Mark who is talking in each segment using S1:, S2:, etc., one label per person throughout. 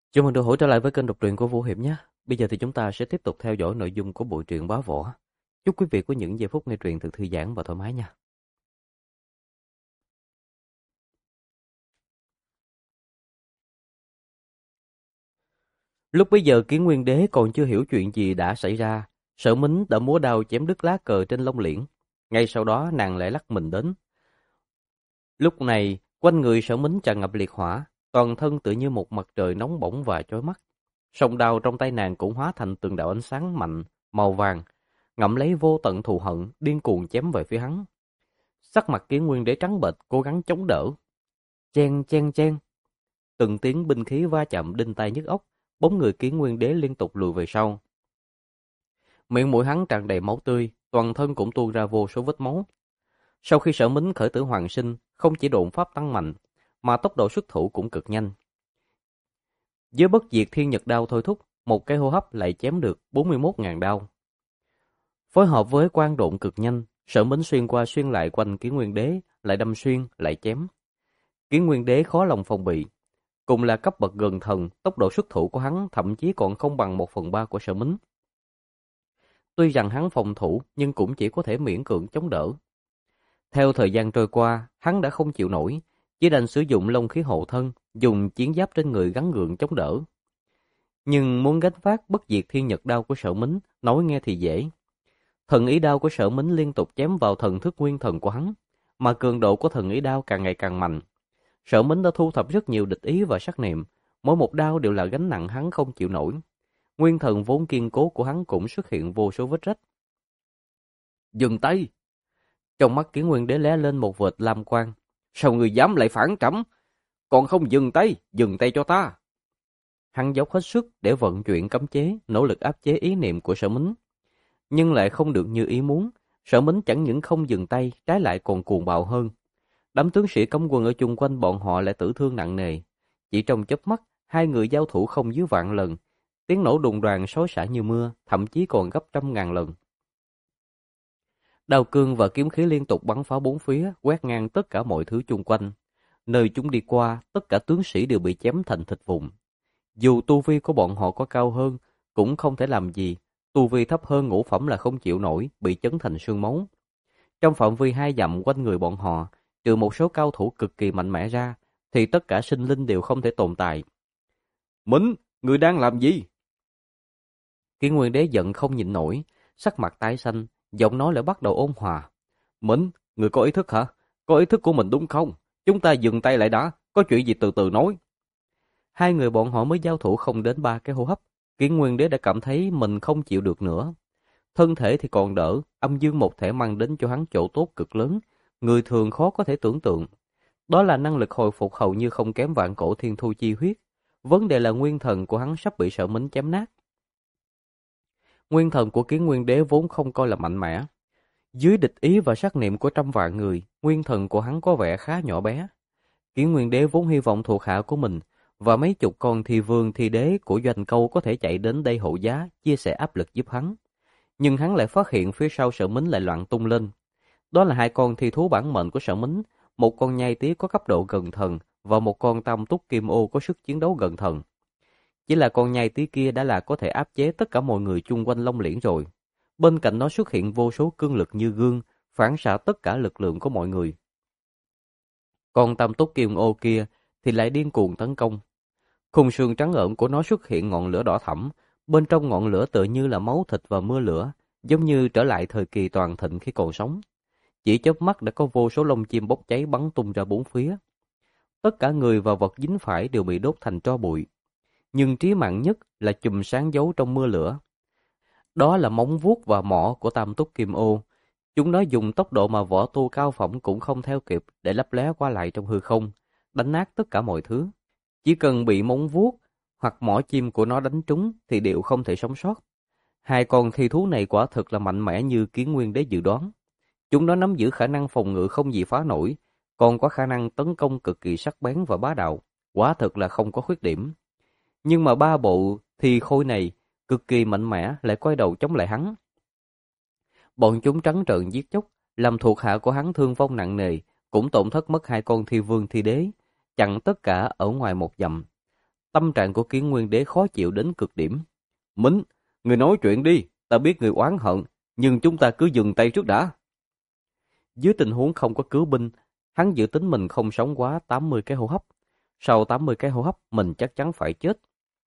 S1: Chào mừng được hỗ trợ lại với kênh đọc truyện của Vũ Hiệp nhé. Bây giờ thì chúng ta sẽ tiếp tục theo dõi nội dung của bộ truyện Bá Võ. Chúc quý vị có những giây phút nghe truyện thật thư giãn và thoải mái nha. Lúc bấy giờ Kiến Nguyên Đế còn chưa hiểu chuyện gì đã xảy ra. Sở Mính đã múa đao chém đứt lá cờ trên lông liễn. Ngay sau đó nàng lại lắc mình đến. Lúc này quanh người Sở Mính tràn ngập liệt hỏa, toàn thân tự như một mặt trời nóng bỏng và chói mắt. Song đao trong tay nàng cũng hóa thành từng đạo ánh sáng mạnh, màu vàng, ngậm lấy vô tận thù hận, điên cuồng chém về phía hắn. Sắc mặt Kiến Nguyên Đế trắng bệch, cố gắng chống đỡ. Chen chen chen, từng tiếng binh khí va chạm đinh tai nhức óc, bóng người Kiến Nguyên Đế liên tục lùi về sau. Miệng mũi hắn tràn đầy máu tươi, toàn thân cũng tuôn ra vô số vết máu. Sau khi Sở Mính khởi tử hoàn sinh, không chỉ độn pháp tăng mạnh, mà tốc độ xuất thủ cũng cực nhanh. Với bất diệt thiên nhật đao thôi thúc, một cái hô hấp lại chém được 41.000 đao. Phối hợp với quang độn cực nhanh, Sở Mính xuyên qua xuyên lại quanh Kiến Nguyên Đế, lại đâm xuyên, lại chém. Kiến Nguyên Đế khó lòng phòng bị. Cùng là cấp bậc gần thần, tốc độ xuất thủ của hắn thậm chí còn không bằng 1/3 của Sở Mính. Tuy rằng hắn phòng thủ, nhưng cũng chỉ có thể miễn cưỡng chống đỡ. Theo thời gian trôi qua, hắn đã không chịu nổi, chỉ đành sử dụng long khí hộ thân, dùng chiến giáp trên người gắn gượng chống đỡ. Nhưng muốn gánh vác bất diệt thiên nhật đao của Sở Mính, nói nghe thì dễ. Thần ý đao của Sở Mính liên tục chém vào thần thức nguyên thần của hắn, mà cường độ của thần ý đao càng ngày càng mạnh. Sở Mính đã thu thập rất nhiều địch ý và sát niệm, mỗi một đao đều là gánh nặng hắn không chịu nổi. Nguyên thần vốn kiên cố của hắn cũng xuất hiện vô số vết rách. Dừng tay! Trong mắt Kiến Nguyên Đế lóe lên một vệt lam quang. Sao người dám lại phản trẫm? Còn không dừng tay cho ta! Hắn dốc hết sức để vận chuyển cấm chế, nỗ lực áp chế ý niệm của Sở Mính. Nhưng lại không được như ý muốn. Sở Mính chẳng những không dừng tay, trái lại còn cuồng bạo hơn. Đám tướng sĩ cấm quân ở chung quanh bọn họ lại tử thương nặng nề. Chỉ trong chớp mắt, hai người giao thủ không dưới vạn lần. Tiếng nổ đùng đoàng xối xả như mưa, thậm chí còn gấp 100.000 lần. Đao cương và kiếm khí liên tục bắn phá bốn phía, quét ngang tất cả mọi thứ chung quanh. Nơi chúng đi qua, tất cả tướng sĩ đều bị chém thành thịt vụn. Dù tu vi của bọn họ có cao hơn, cũng không thể làm gì. Tu vi thấp hơn ngũ phẩm là không chịu nổi, bị chấn thành xương máu. Trong phạm vi 2 dặm quanh người bọn họ, trừ một số cao thủ cực kỳ mạnh mẽ ra, thì tất cả sinh linh đều không thể tồn tại. Mính, người đang làm gì? Kiến Nguyên Đế giận không nhịn nổi, sắc mặt tái xanh, giọng nói lại bắt đầu ôn hòa. Mính, người có ý thức hả? Có ý thức của mình đúng không? Chúng ta dừng tay lại đã, có chuyện gì từ từ nói. Hai người bọn họ mới giao thủ không đến 3 cái hô hấp, Kiến Nguyên Đế đã cảm thấy mình không chịu được nữa. Thân thể thì còn đỡ, âm dương một thể mang đến cho hắn chỗ tốt cực lớn, người thường khó có thể tưởng tượng. Đó là năng lực hồi phục hầu như không kém vạn cổ thiên thu chi huyết. Vấn đề là nguyên thần của hắn sắp bị Sở Mính chém nát. Nguyên thần của Kiến Nguyên Đế vốn không coi là mạnh mẽ. Dưới địch ý và sát niệm của trăm vạn người, nguyên thần của hắn có vẻ khá nhỏ bé. Kiến Nguyên Đế vốn hy vọng thuộc hạ của mình và mấy chục con thi vương thi đế của Doanh Câu có thể chạy đến đây hộ giá, chia sẻ áp lực giúp hắn. Nhưng hắn lại phát hiện phía sau Sở Mính lại loạn tung lên. Đó là 2 con thi thú bản mệnh của Sở Mính, một con nhai tía có cấp độ gần thần và một con tam túc kim ô có sức chiến đấu gần thần. Chỉ là con nhai tía kia đã là có thể áp chế tất cả mọi người chung quanh Long Liễn rồi. Bên cạnh nó xuất hiện vô số cương lực như gương, phản xạ tất cả lực lượng của mọi người. Con tam túc kim ô kia thì lại điên cuồng tấn công. Khung xương trắng ợn của nó xuất hiện ngọn lửa đỏ thẫm, bên trong ngọn lửa tựa như là máu thịt và mưa lửa, giống như trở lại thời kỳ toàn thịnh khi còn sống. Chỉ chớp mắt đã có vô số lông chim bốc cháy bắn tung ra bốn phía. Tất cả người và vật dính phải đều bị đốt thành tro bụi. Nhưng trí mạng nhất là chùm sáng giấu trong mưa lửa. Đó là móng vuốt và mỏ của tam túc kim ô. Chúng nó dùng tốc độ mà võ tu cao phẩm cũng không theo kịp để lấp lóe qua lại trong hư không, đánh nát tất cả mọi thứ. Chỉ cần bị móng vuốt hoặc mỏ chim của nó đánh trúng thì đều không thể sống sót. 2 con thi thú này quả thực là mạnh mẽ như Kiến Nguyên Đế dự đoán. Chúng nó nắm giữ khả năng phòng ngự không gì phá nổi, còn có khả năng tấn công cực kỳ sắc bén và bá đạo, quả thực là không có khuyết điểm. Nhưng mà 3 bộ thi khôi này cực kỳ mạnh mẽ lại quay đầu chống lại hắn. Bọn chúng trắng trợn giết chóc, làm thuộc hạ của hắn thương vong nặng nề, cũng tổn thất mất 2 con thi vương thi đế, chặn tất cả ở ngoài 1 dặm. Tâm trạng của Kiến Nguyên Đế khó chịu đến cực điểm. Mính, người nói chuyện đi, ta biết người oán hận, nhưng chúng ta cứ dừng tay trước đã. Dưới tình huống không có cứu binh, hắn dự tính mình không sống quá 80 cái hô hấp. Sau 80 cái hô hấp, mình chắc chắn phải chết.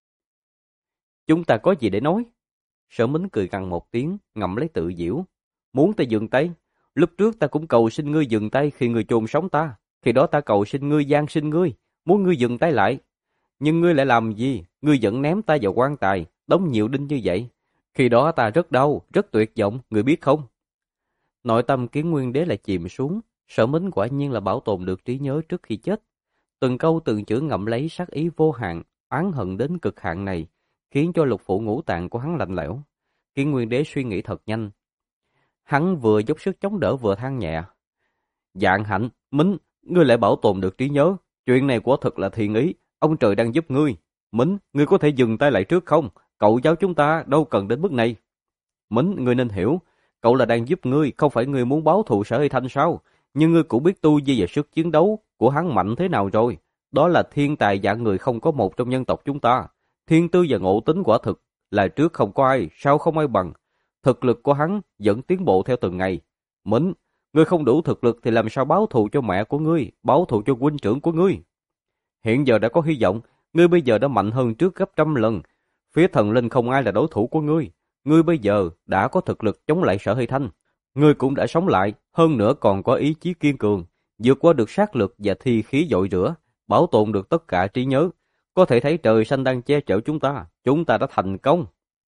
S1: Chúng ta có gì để nói? Sở Mính cười gằn một tiếng, ngậm lấy tự giễu. Muốn ta dừng tay? Lúc trước ta cũng cầu xin ngươi dừng tay khi ngươi chôn sống ta. Khi đó ta cầu xin ngươi van xin ngươi, muốn ngươi dừng tay lại. Nhưng ngươi lại làm gì? Ngươi vẫn ném ta vào quan tài, đóng nhiều đinh như vậy. Khi đó ta rất đau, rất tuyệt vọng, ngươi biết không? Nội tâm Kiến Nguyên Đế lại chìm xuống. Sở Mính quả nhiên là bảo tồn được trí nhớ trước khi chết. Từng câu từng chữ ngậm lấy sát ý vô hạn, oán hận đến cực hạn này, khiến cho lục phủ ngũ tạng của hắn lạnh lẽo. Kiến Nguyên Đế suy nghĩ thật nhanh. Hắn vừa dốc sức chống đỡ vừa than nhẹ. Vạn hạnh, Mính, ngươi lại bảo tồn được trí nhớ. Chuyện này quả thực là thiện ý, ông trời đang giúp ngươi. Mính, ngươi có thể dừng tay lại trước không? Cậu giáo chúng ta đâu cần đến mức này. Mính, ngươi nên hiểu, cậu là đang giúp ngươi, không phải ngươi muốn báo thù Sở Hy Thanh sao? Nhưng ngươi cũng biết tu vi và sức chiến đấu của hắn mạnh thế nào rồi. Đó là thiên tài dạng người không có một trong nhân tộc chúng ta. Thiên tư và ngộ tính quả thực là trước không có ai, sau không ai bằng. Thực lực của hắn vẫn tiến bộ theo từng ngày. Mính, ngươi không đủ thực lực thì làm sao báo thù cho mẹ của ngươi, báo thù cho huynh trưởng của ngươi? Hiện giờ đã có hy vọng, ngươi bây giờ đã mạnh hơn trước gấp trăm lần. Phía thần linh không ai là đối thủ của ngươi. Ngươi bây giờ đã có thực lực chống lại Sở Hy Thanh. Ngươi cũng đã sống lại, hơn nữa còn có ý chí kiên cường, vượt qua được sát lực và thi khí dội rửa, bảo tồn được tất cả trí nhớ. Có thể thấy trời xanh đang che chở chúng ta đã thành công.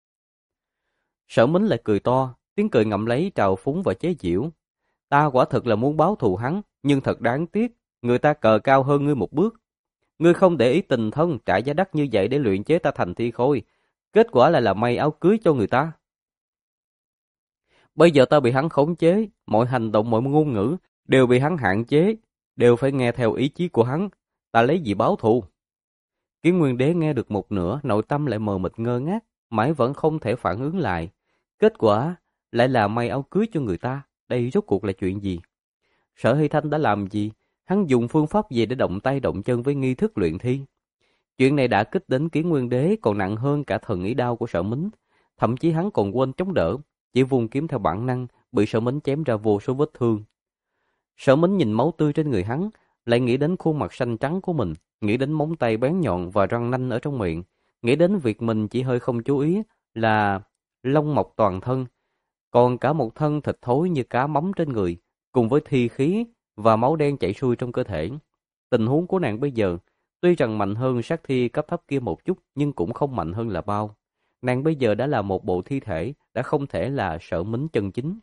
S1: Sở Mính lại cười to, tiếng cười ngậm lấy trào phúng và chế giễu. Ta quả thực là muốn báo thù hắn, nhưng thật đáng tiếc, người ta cờ cao hơn ngươi một bước. Ngươi không để ý tình thân trả giá đắt như vậy để luyện chế ta thành thi khôi, kết quả lại là may áo cưới cho người ta. Bây giờ ta bị hắn khống chế, mọi hành động mọi ngôn ngữ đều bị hắn hạn chế, đều phải nghe theo ý chí của hắn, ta lấy gì báo thù? Kiến Nguyên Đế nghe được một nửa, nội tâm lại mờ mịt ngơ ngác, mãi vẫn không thể phản ứng lại. Kết quả lại là may áo cưới cho người ta, đây rốt cuộc là chuyện gì? Sở Hy Thanh đã làm gì? Hắn dùng phương pháp gì để động tay động chân với nghi thức luyện thi? Chuyện này đã kích đến Kiến Nguyên Đế còn nặng hơn cả thần ý đao của Sở Mính, thậm chí hắn còn quên chống đỡ, chỉ vung kiếm theo bản năng, bị Sở Mính chém ra vô số vết thương. Sở Mính nhìn máu tươi trên người hắn, lại nghĩ đến khuôn mặt xanh trắng của mình, nghĩ đến móng tay bén nhọn và răng nanh ở trong miệng, nghĩ đến việc mình chỉ hơi không chú ý là lông mọc toàn thân, còn cả một thân thịt thối như cá mắm trên người, cùng với thi khí và máu đen chảy xuôi trong cơ thể. Tình huống của nàng bây giờ, tuy rằng mạnh hơn sát thi cấp thấp kia một chút, nhưng cũng không mạnh hơn là bao. Nàng bây giờ đã là một bộ thi thể, đã không thể là Sở Mính chân chính.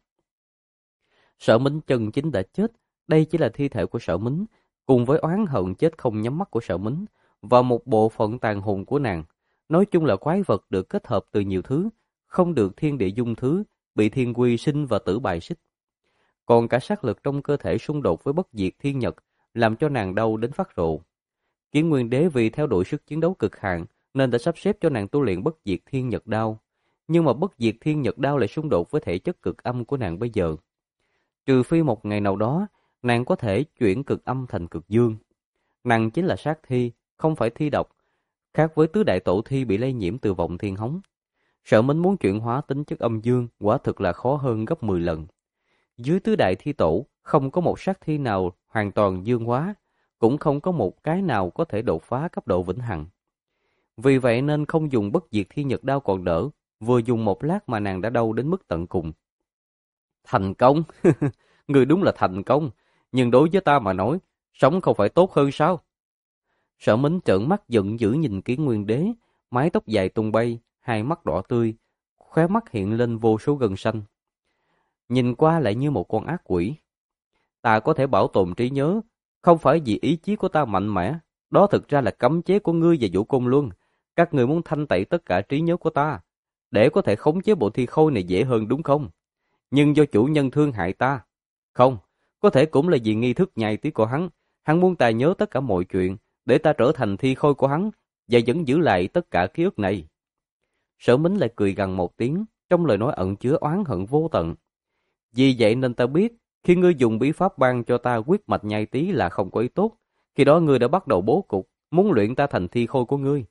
S1: Sở Mính chân chính đã chết, đây chỉ là thi thể của Sở Mính, cùng với oán hận chết không nhắm mắt của Sở Mính, và một bộ phận tàn hồn của nàng. Nói chung là quái vật được kết hợp từ nhiều thứ, không được thiên địa dung thứ, bị thiên quy sinh và tử bài xích. Còn cả sát lực trong cơ thể xung đột với bất diệt thiên nhật, làm cho nàng đau đến phát rộ. Kiến Nguyên Đế vì theo đuổi sức chiến đấu cực hạn, nên đã sắp xếp cho nàng tu luyện bất diệt thiên nhật đao. Nhưng mà bất diệt thiên nhật đao lại xung đột với thể chất cực âm của nàng bây giờ. Trừ phi một ngày nào đó, nàng có thể chuyển cực âm thành cực dương. Nàng chính là sát thi, không phải thi độc, khác với tứ đại tổ thi bị lây nhiễm từ vọng thiên hống. Sở Mính muốn chuyển hóa tính chất âm dương, quả thực là khó hơn gấp 10 lần. Dưới tứ đại thi tổ, không có một sát thi nào hoàn toàn dương hóa, cũng không có một cái nào có thể đột phá cấp độ vĩnh hằng. Vì vậy nên không dùng bất diệt thiên nhật đao còn đỡ, vừa dùng một lát mà nàng đã đau đến mức tận cùng. Thành công! Người đúng là thành công, nhưng đối với ta mà nói, sống không phải tốt hơn sao? Sở Mính trợn mắt giận dữ nhìn Kiến Nguyên Đế, mái tóc dài tung bay, hai mắt đỏ tươi, khóe mắt hiện lên vô số gân xanh. Nhìn qua lại như một con ác quỷ. Ta có thể bảo tồn trí nhớ, không phải vì ý chí của ta mạnh mẽ, đó thực ra là cấm chế của ngươi và Vũ Côn Luân. Các người muốn thanh tẩy tất cả trí nhớ của ta, để có thể khống chế bộ thi khôi này dễ hơn đúng không? Nhưng do chủ nhân thương hại ta. Không, có thể cũng là vì nghi thức nhai tí của hắn. Hắn muốn ta nhớ tất cả mọi chuyện, để ta trở thành thi khôi của hắn, và vẫn giữ lại tất cả ký ức này. Sở Mính lại cười gằn một tiếng, trong lời nói ẩn chứa oán hận vô tận. Vì vậy nên ta biết, khi ngươi dùng bí pháp ban cho ta quyết mạch nhai tí là không có ý tốt. Khi đó ngươi đã bắt đầu bố cục, muốn luyện ta thành thi khôi của ngươi,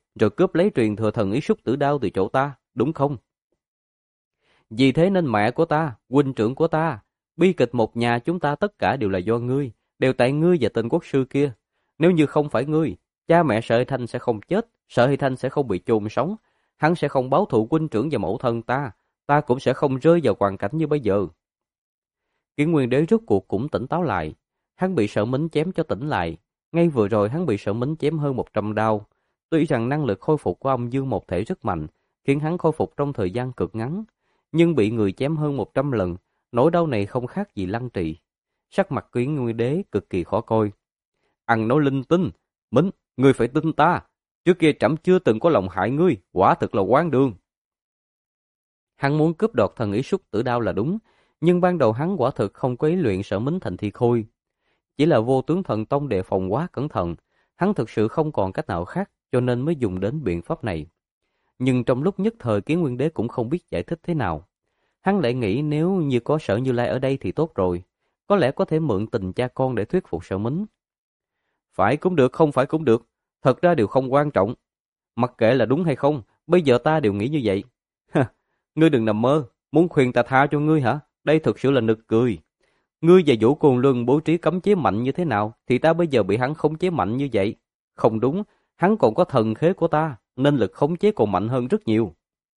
S1: rồi cướp lấy truyền thừa thần ý súc tử đao từ chỗ ta, đúng không? Vì thế nên mẹ của ta, huynh trưởng của ta, bi kịch một nhà chúng ta tất cả đều là do ngươi, đều tại ngươi và tên quốc sư kia. Nếu như không phải ngươi, cha mẹ Sở Hy Thanh sẽ không chết, Sở Hy Thanh sẽ không bị chôn sống, hắn sẽ không báo thù huynh trưởng và mẫu thân ta cũng sẽ không rơi vào hoàn cảnh như bây giờ. Kiến Nguyên Đế rốt cuộc cũng tỉnh táo lại, hắn bị Sở Mính chém cho tỉnh lại, ngay vừa rồi hắn bị Sở Mính chém hơn 100 đao. Tuy rằng năng lực khôi phục của âm dương một thể rất mạnh, khiến hắn khôi phục trong thời gian cực ngắn, nhưng bị người chém hơn 100 lần, nỗi đau này không khác gì lăng trì. Sắc mặt Kiến Nguyên Đế cực kỳ khó coi. Ăn nói linh tinh, Mính, ngươi phải tin ta, trước kia trẫm chưa từng có lòng hại ngươi, quả thực là oan đường. Hắn muốn cướp đoạt thần ý súc tử đao là đúng, nhưng ban đầu hắn quả thực không có ý luyện Sở Mính thành thi khôi. Chỉ là Vô Tướng Thần Tông đề phòng quá cẩn thận, hắn thực sự không còn cách nào khác cho nên mới dùng đến biện pháp này. Nhưng trong lúc nhất thời Kiến Nguyên Đế cũng không biết giải thích thế nào. Hắn lại nghĩ nếu như có Sở Như Lai ở đây thì tốt rồi, có lẽ có thể mượn tình cha con để thuyết phục Sở Mính. Phải cũng được, không phải cũng được, thật ra đều không quan trọng. Mặc kệ là đúng hay không, bây giờ ta đều nghĩ như vậy. Ngươi đừng nằm mơ, muốn khuyên ta tha cho ngươi hả? Đây thực sự là nực cười. Ngươi và Vũ Côn Luân bố trí cấm chế mạnh như thế nào, thì ta bây giờ bị hắn khống chế mạnh như vậy. Không đúng, hắn còn có thần khế của ta, nên lực khống chế còn mạnh hơn rất nhiều.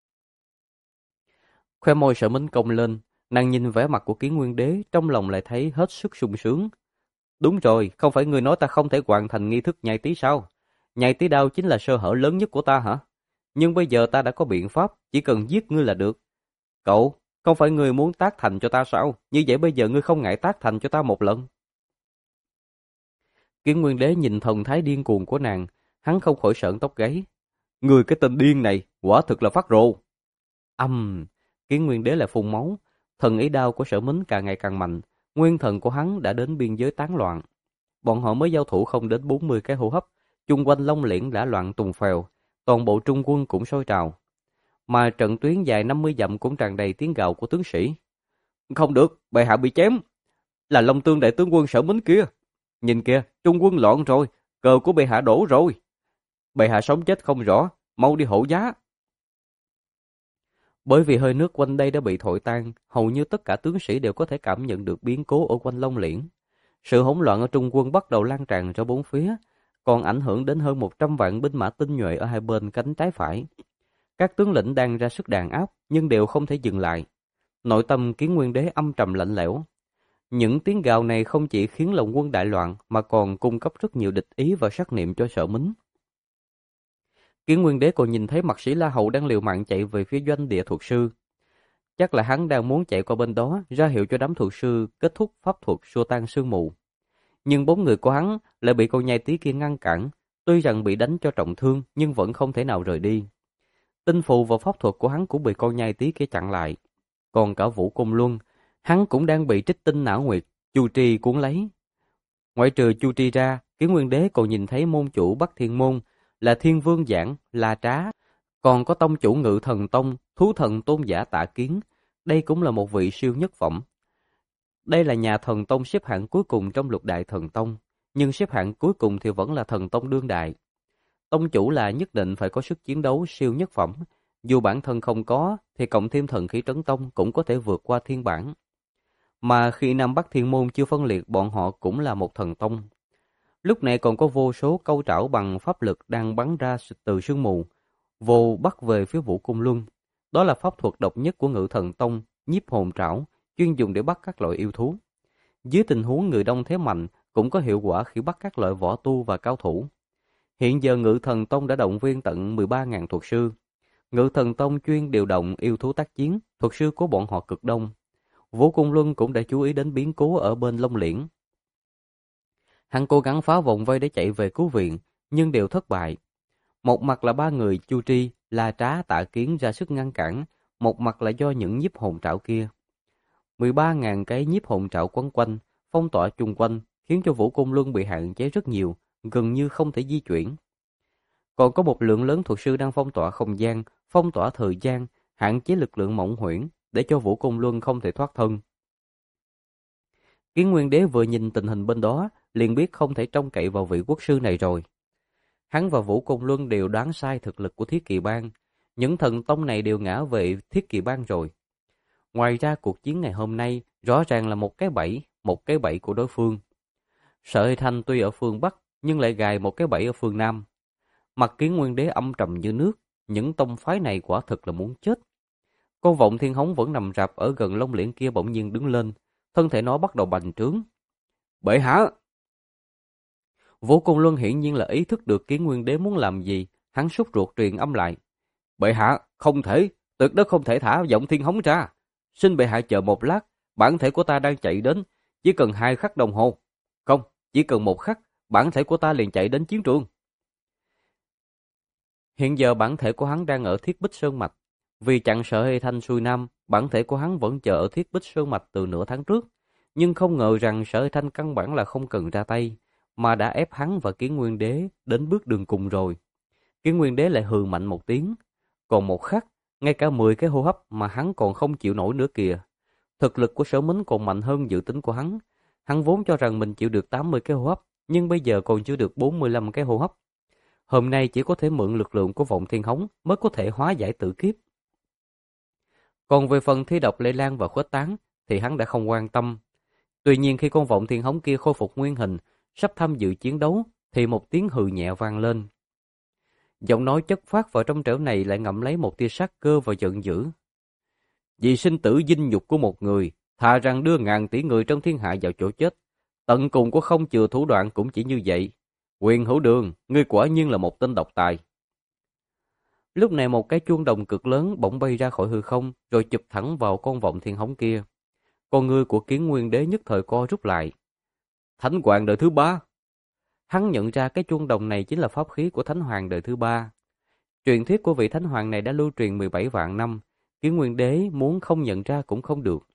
S1: Khoe môi Sở Mính cong lên, nàng nhìn vẻ mặt của Kiến Nguyên Đế, trong lòng lại thấy hết sức sung sướng. Đúng rồi, không phải ngươi nói ta không thể hoàn thành nghi thức nhai tí sao? Nhai tí đao chính là sơ hở lớn nhất của ta hả? Nhưng bây giờ ta đã có biện pháp, chỉ cần giết ngươi là được. Cậu, không phải ngươi muốn tác thành cho ta sao? Như vậy bây giờ ngươi không ngại tác thành cho ta một lần. Kiến Nguyên Đế nhìn thần thái điên cuồng của nàng, hắn không khỏi sởn tóc gáy. Ngươi cái tên điên này, quả thực là phát rồ. Kiến Nguyên Đế lại phun máu, thần ý đao của Sở Mính càng ngày càng mạnh, nguyên thần của hắn đã đến biên giới tán loạn. Bọn họ mới giao thủ không đến 40 cái hô hấp, chung quanh Long Liễn đã loạn tùng phèo, toàn bộ trung quân cũng sôi trào. Mà trận tuyến dài 50 dặm cũng tràn đầy tiếng gào của tướng sĩ. Không được, bệ hạ bị chém. Là Long Tương đại tướng quân Sở Mính kia. Nhìn kìa, trung quân loạn rồi, cờ của bệ hạ đổ rồi. Bệ hạ sống chết không rõ, mau đi hộ giá. Bởi vì hơi nước quanh đây đã bị thổi tan, hầu như tất cả tướng sĩ đều có thể cảm nhận được biến cố ở quanh Long Liễn. Sự hỗn loạn ở trung quân bắt đầu lan tràn ra bốn phía, còn ảnh hưởng đến hơn 100 vạn binh mã tinh nhuệ ở hai bên cánh trái phải. Các tướng lĩnh đang ra sức đàn áp, nhưng đều không thể dừng lại. Nội tâm Kiến Nguyên Đế âm trầm lạnh lẽo. Những tiếng gào này không chỉ khiến lòng quân đại loạn, mà còn cung cấp rất nhiều địch ý và sát niệm cho Sở Mính. Kiến Nguyên Đế còn nhìn thấy Mạc Sĩ La Hầu đang liều mạng chạy về phía doanh địa thuật sư. Chắc là hắn đang muốn chạy qua bên đó, ra hiệu cho đám thuật sư kết thúc pháp thuật xua tan sương mù. Nhưng 4 người của hắn lại bị con nhai tí kia ngăn cản, tuy rằng bị đánh cho trọng thương nhưng vẫn không thể nào rời đi. Tinh phù và pháp thuật của hắn cũng bị con nhai tí kia chặn lại. Còn cả Vũ Côn Luân, hắn cũng đang bị trích tinh não nguyệt, Chu Tri cuốn lấy. Ngoại trừ Chu Tri ra, Kiến Nguyên Đế còn nhìn thấy môn chủ Bắc Thiên Môn là Thiên Vương Giảng, La Trá, còn có tông chủ Ngự Thần Tông, Thú Thần Tôn giả Tạ Kiến, đây cũng là một vị siêu nhất phẩm. Đây là nhà thần tông xếp hạng cuối cùng trong lục đại thần tông, nhưng xếp hạng cuối cùng thì vẫn là thần tông đương đại. Tông chủ là nhất định phải có sức chiến đấu siêu nhất phẩm, dù bản thân không có thì cộng thêm thần khí trấn tông cũng có thể vượt qua thiên bản. Mà khi Nam Bắc Thiên Môn chưa phân liệt, bọn họ cũng là một thần tông. Lúc này còn có vô số câu trảo bằng pháp lực đang bắn ra từ sương mù, vô bắt về phía Vũ Cung Luân. Đó là pháp thuật độc nhất của Ngự Thần Tông, nhiếp hồn trảo, chuyên dùng để bắt các loại yêu thú. Dưới tình huống người đông thế mạnh, cũng có hiệu quả khi bắt các loại võ tu và cao thủ. Hiện giờ Ngự Thần Tông đã động viên tận 13.000 thuật sư. Ngự Thần Tông chuyên điều động yêu thú tác chiến, thuật sư của bọn họ cực đông. Vũ Cung Luân cũng đã chú ý đến biến cố ở bên Long Liễn. Hắn cố gắng phá vòng vây để chạy về cứu viện, nhưng đều thất bại. Một mặt là 3 người Chu Tri, La Trá, Tạ Kiến ra sức ngăn cản, một mặt là do những nhiếp hồn trảo kia. 13.000 cái nhiếp hồn trảo quấn quanh, phong tỏa chung quanh, khiến cho Vũ Cung Luân bị hạn chế rất nhiều, gần như không thể di chuyển. Còn có một lượng lớn thuật sư đang phong tỏa không gian, phong tỏa thời gian, hạn chế lực lượng mộng huyễn, để cho Vũ Cung Luân không thể thoát thân. Kiến Nguyên Đế vừa nhìn tình hình bên đó, liền biết không thể trông cậy vào vị quốc sư này rồi. Hắn và Vũ Côn Luân đều đoán sai thực lực của Thiết Kỵ Bang. Những thần tông này đều ngã về Thiết Kỵ Bang rồi. Ngoài ra cuộc chiến ngày hôm nay rõ ràng là một cái bẫy của đối phương. Sở Hy Thanh tuy ở phương Bắc nhưng lại gài một cái bẫy ở phương Nam. Mặt Kiến Nguyên Đế âm trầm như nước, những tông phái này quả thực là muốn chết. Con Vọng Thiên Hống vẫn nằm rạp ở gần Long Liễn kia bỗng nhiên đứng lên, thân thể nó bắt đầu bành trướng. Bệ hạ! Vũ Côn Luân hiển nhiên là ý thức được Kiến Nguyên Đế muốn làm gì, hắn sốt ruột truyền âm lại. Bệ hạ, không thể, tuyệt đối không thể thả Vọng Thiên Hống ra. Xin bệ hạ chờ một lát, bản thể của ta đang chạy đến, chỉ cần 2 khắc đồng hồ. Không, chỉ cần 1 khắc, bản thể của ta liền chạy đến chiến trường. Hiện giờ bản thể của hắn đang ở Thiết Bích Sơn Mạch. Vì chặn Sở Hy Thanh xuôi nam, bản thể của hắn vẫn chờ ở Thiết Bích Sơn Mạch từ nửa tháng trước. Nhưng không ngờ rằng Sở Hy Thanh căn bản là không cần ra tay, mà đã ép hắn và Kiến Nguyên Đế đến bước đường cùng rồi. Kiến Nguyên Đế lại hừ mạnh một tiếng. Còn 1 khắc, ngay cả 10 cái hô hấp mà hắn còn không chịu nổi nữa kìa. Thực lực của Sở Mính còn mạnh hơn dự tính của hắn. Hắn vốn cho rằng mình chịu được 80 cái hô hấp, nhưng bây giờ còn chưa được 45 cái hô hấp. Hôm nay chỉ có thể mượn lực lượng của Vọng Thiên Hống mới có thể hóa giải tử kiếp. Còn về phần thi độc lây lan và khuếch tán thì hắn đã không quan tâm. Tuy nhiên khi con Vọng Thiên Hống kia khôi phục nguyên hình, sắp tham dự chiến đấu thì một tiếng hừ nhẹ vang lên. Giọng nói chất phát vào trong trẻo này lại ngậm lấy một tia sát cơ và giận dữ. Vì sinh tử dinh nhục của một người, thà rằng đưa ngàn tỷ người trong thiên hạ vào chỗ chết. Tận cùng của không chừa thủ đoạn cũng chỉ như vậy. Quyền Hữu Đường, ngươi quả nhiên là một tên độc tài. Lúc này một cái chuông đồng cực lớn bỗng bay ra khỏi hư không, rồi chụp thẳng vào con Vọng Thiên Hống kia. Con ngươi của Kiến Nguyên Đế nhất thời co rút lại. Thánh Hoàng đời thứ 3. Hắn nhận ra cái chuông đồng này chính là pháp khí của Thánh Hoàng đời thứ 3. Truyền thuyết của vị Thánh Hoàng này đã lưu truyền 17 vạn năm, Kiến Nguyên Đế muốn không nhận ra cũng không được.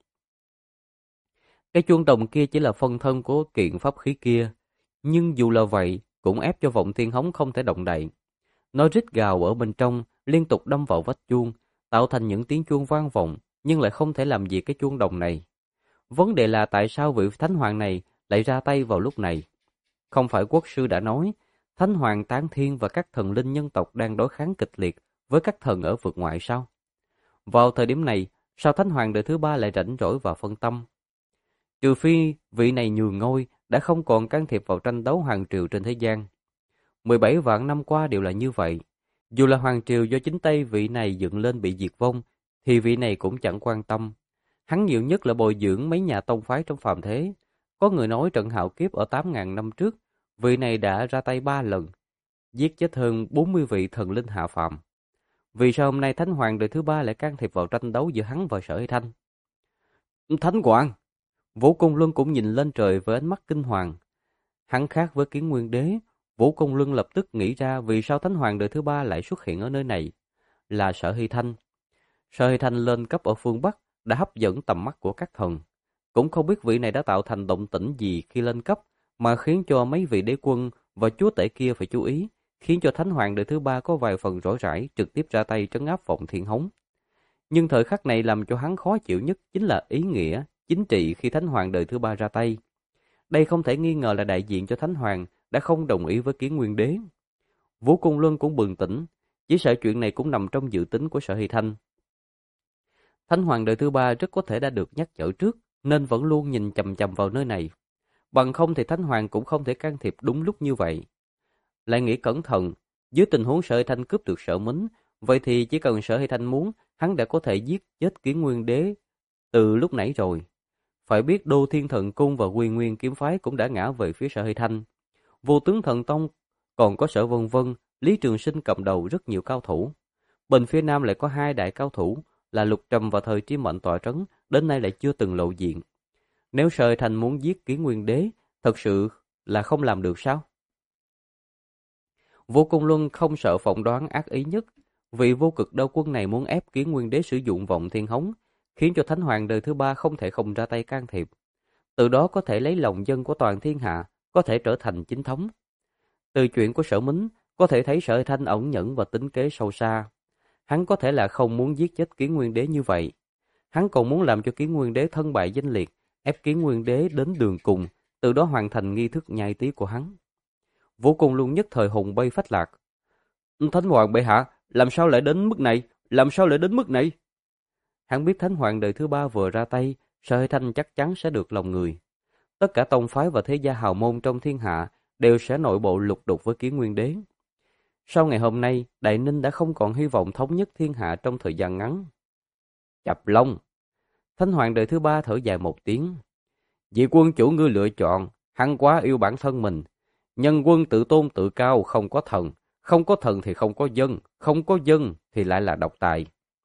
S1: Cái chuông đồng kia chỉ là phân thân của kiện pháp khí kia, nhưng dù là vậy, cũng ép cho Vọng Thiên Hống không thể động đậy. Nó rít gào ở bên trong, liên tục đâm vào vách chuông, tạo thành những tiếng chuông vang vọng, nhưng lại không thể làm gì cái chuông đồng này. Vấn đề là tại sao vị Thánh Hoàng này lại ra tay vào lúc này? Không phải quốc sư đã nói, Thánh Hoàng Tán Thiên và các thần linh nhân tộc đang đối kháng kịch liệt với các thần ở vực ngoại sao? Vào thời điểm này, sao Thánh Hoàng đời thứ 3 lại rảnh rỗi và phân tâm? Trừ phi vị này nhường ngôi đã không còn can thiệp vào tranh đấu hoàng triều trên thế gian. 17 vạn năm qua đều là như vậy. Dù là hoàng triều do chính tay vị này dựng lên bị diệt vong, thì vị này cũng chẳng quan tâm. Hắn nhiều nhất là bồi dưỡng mấy nhà tông phái trong phàm thế. Có người nói trận hạo kiếp ở 8.000 năm trước, vị này đã ra tay 3 lần, giết chết hơn 40 vị thần linh hạ phàm. Vì sao hôm nay Thánh Hoàng đời thứ 3 lại can thiệp vào tranh đấu giữa hắn và Sở Hy Thanh? Thánh Hoàng! Vũ Côn Luân cũng nhìn lên trời với ánh mắt kinh hoàng. Hắn khác với Kiến Nguyên Đế, Vũ Côn Luân lập tức nghĩ ra vì sao Thánh Hoàng đời thứ 3 lại xuất hiện ở nơi này. Là Sở Hy Thanh. Sở Hy Thanh lên cấp ở phương Bắc đã hấp dẫn tầm mắt của các thần. Cũng không biết vị này đã tạo thành động tĩnh gì khi lên cấp mà khiến cho mấy vị đế quân và chúa tể kia phải chú ý, khiến cho Thánh Hoàng đời thứ 3 có vài phần rỗi rãi trực tiếp ra tay trấn áp Vọng Thiên Hống. Nhưng thời khắc này làm cho hắn khó chịu nhất chính là ý nghĩa chính trị khi Thánh Hoàng đời thứ 3 ra tay. Đây không thể nghi ngờ là đại diện cho Thánh Hoàng đã không đồng ý với Kiến Nguyên Đế. Vũ Côn Luân cũng bừng tỉnh, chỉ sợ chuyện này cũng nằm trong dự tính của Sở Hy Thanh. Thánh Hoàng đời thứ 3 rất có thể đã được nhắc nhở trước, nên vẫn luôn nhìn chằm chằm vào nơi này. Bằng không thì Thánh Hoàng cũng không thể can thiệp đúng lúc như vậy. Lại nghĩ cẩn thận, dưới tình huống Sở Hy Thanh cướp được Sở Mính, vậy thì chỉ cần Sở Hy Thanh muốn, hắn đã có thể giết chết Kiến Nguyên Đế từ lúc nãy rồi. Phải biết Đô Thiên Thần Cung và Quy Nguyên Kiếm Phái cũng đã ngã về phía Sở Hy Thanh. Vô Tướng Thần Tông còn có Sở Vân Vân, Lý Trường Sinh cầm đầu rất nhiều cao thủ. Bên phía Nam lại có 2 đại cao thủ là Lục Trầm và Thời Trí Mệnh tọa trấn, đến nay lại chưa từng lộ diện. Nếu Sở Hy Thanh muốn giết Kiến Nguyên Đế, thật sự là không làm được sao? Vô Côn Luân không sợ phỏng đoán ác ý nhất, vì vô cực đao quân này muốn ép Kiến Nguyên Đế sử dụng Vọng Thiên Hống, khiến cho Thánh Hoàng đời thứ 3 không thể không ra tay can thiệp. Từ đó có thể lấy lòng dân của toàn thiên hạ, có thể trở thành chính thống. Từ chuyện của Sở Mính, có thể thấy Sở Hy Thanh ẩn nhẫn và tính kế sâu xa. Hắn có thể là không muốn giết chết Kiến Nguyên Đế như vậy. Hắn còn muốn làm cho Kiến Nguyên Đế thân bại danh liệt, ép Kiến Nguyên Đế đến đường cùng, từ đó hoàn thành nghi thức nhai tí của hắn. Vũ Cung luôn nhất thời hùng bay phách lạc. Thánh Hoàng bệ hạ, làm sao lại đến mức này? Làm sao lại đến mức này? Hắn biết Thánh Hoàng đời thứ ba vừa ra tay, Sở Hải Thanh chắc chắn sẽ được lòng người. Tất cả tông phái và thế gia hào môn trong thiên hạ đều sẽ nội bộ lục đục với Kiến Nguyên Đế. Sau ngày hôm nay, Đại Ninh đã không còn hy vọng thống nhất thiên hạ trong thời gian ngắn. Chập Long. Thánh Hoàng đời thứ ba thở dài một tiếng. Vì quân chủ ngươi lựa chọn, hắn quá yêu bản thân mình. Nhân quân tự tôn tự cao, không có thần. Không có thần thì không có dân, không có dân thì lại là độc tài.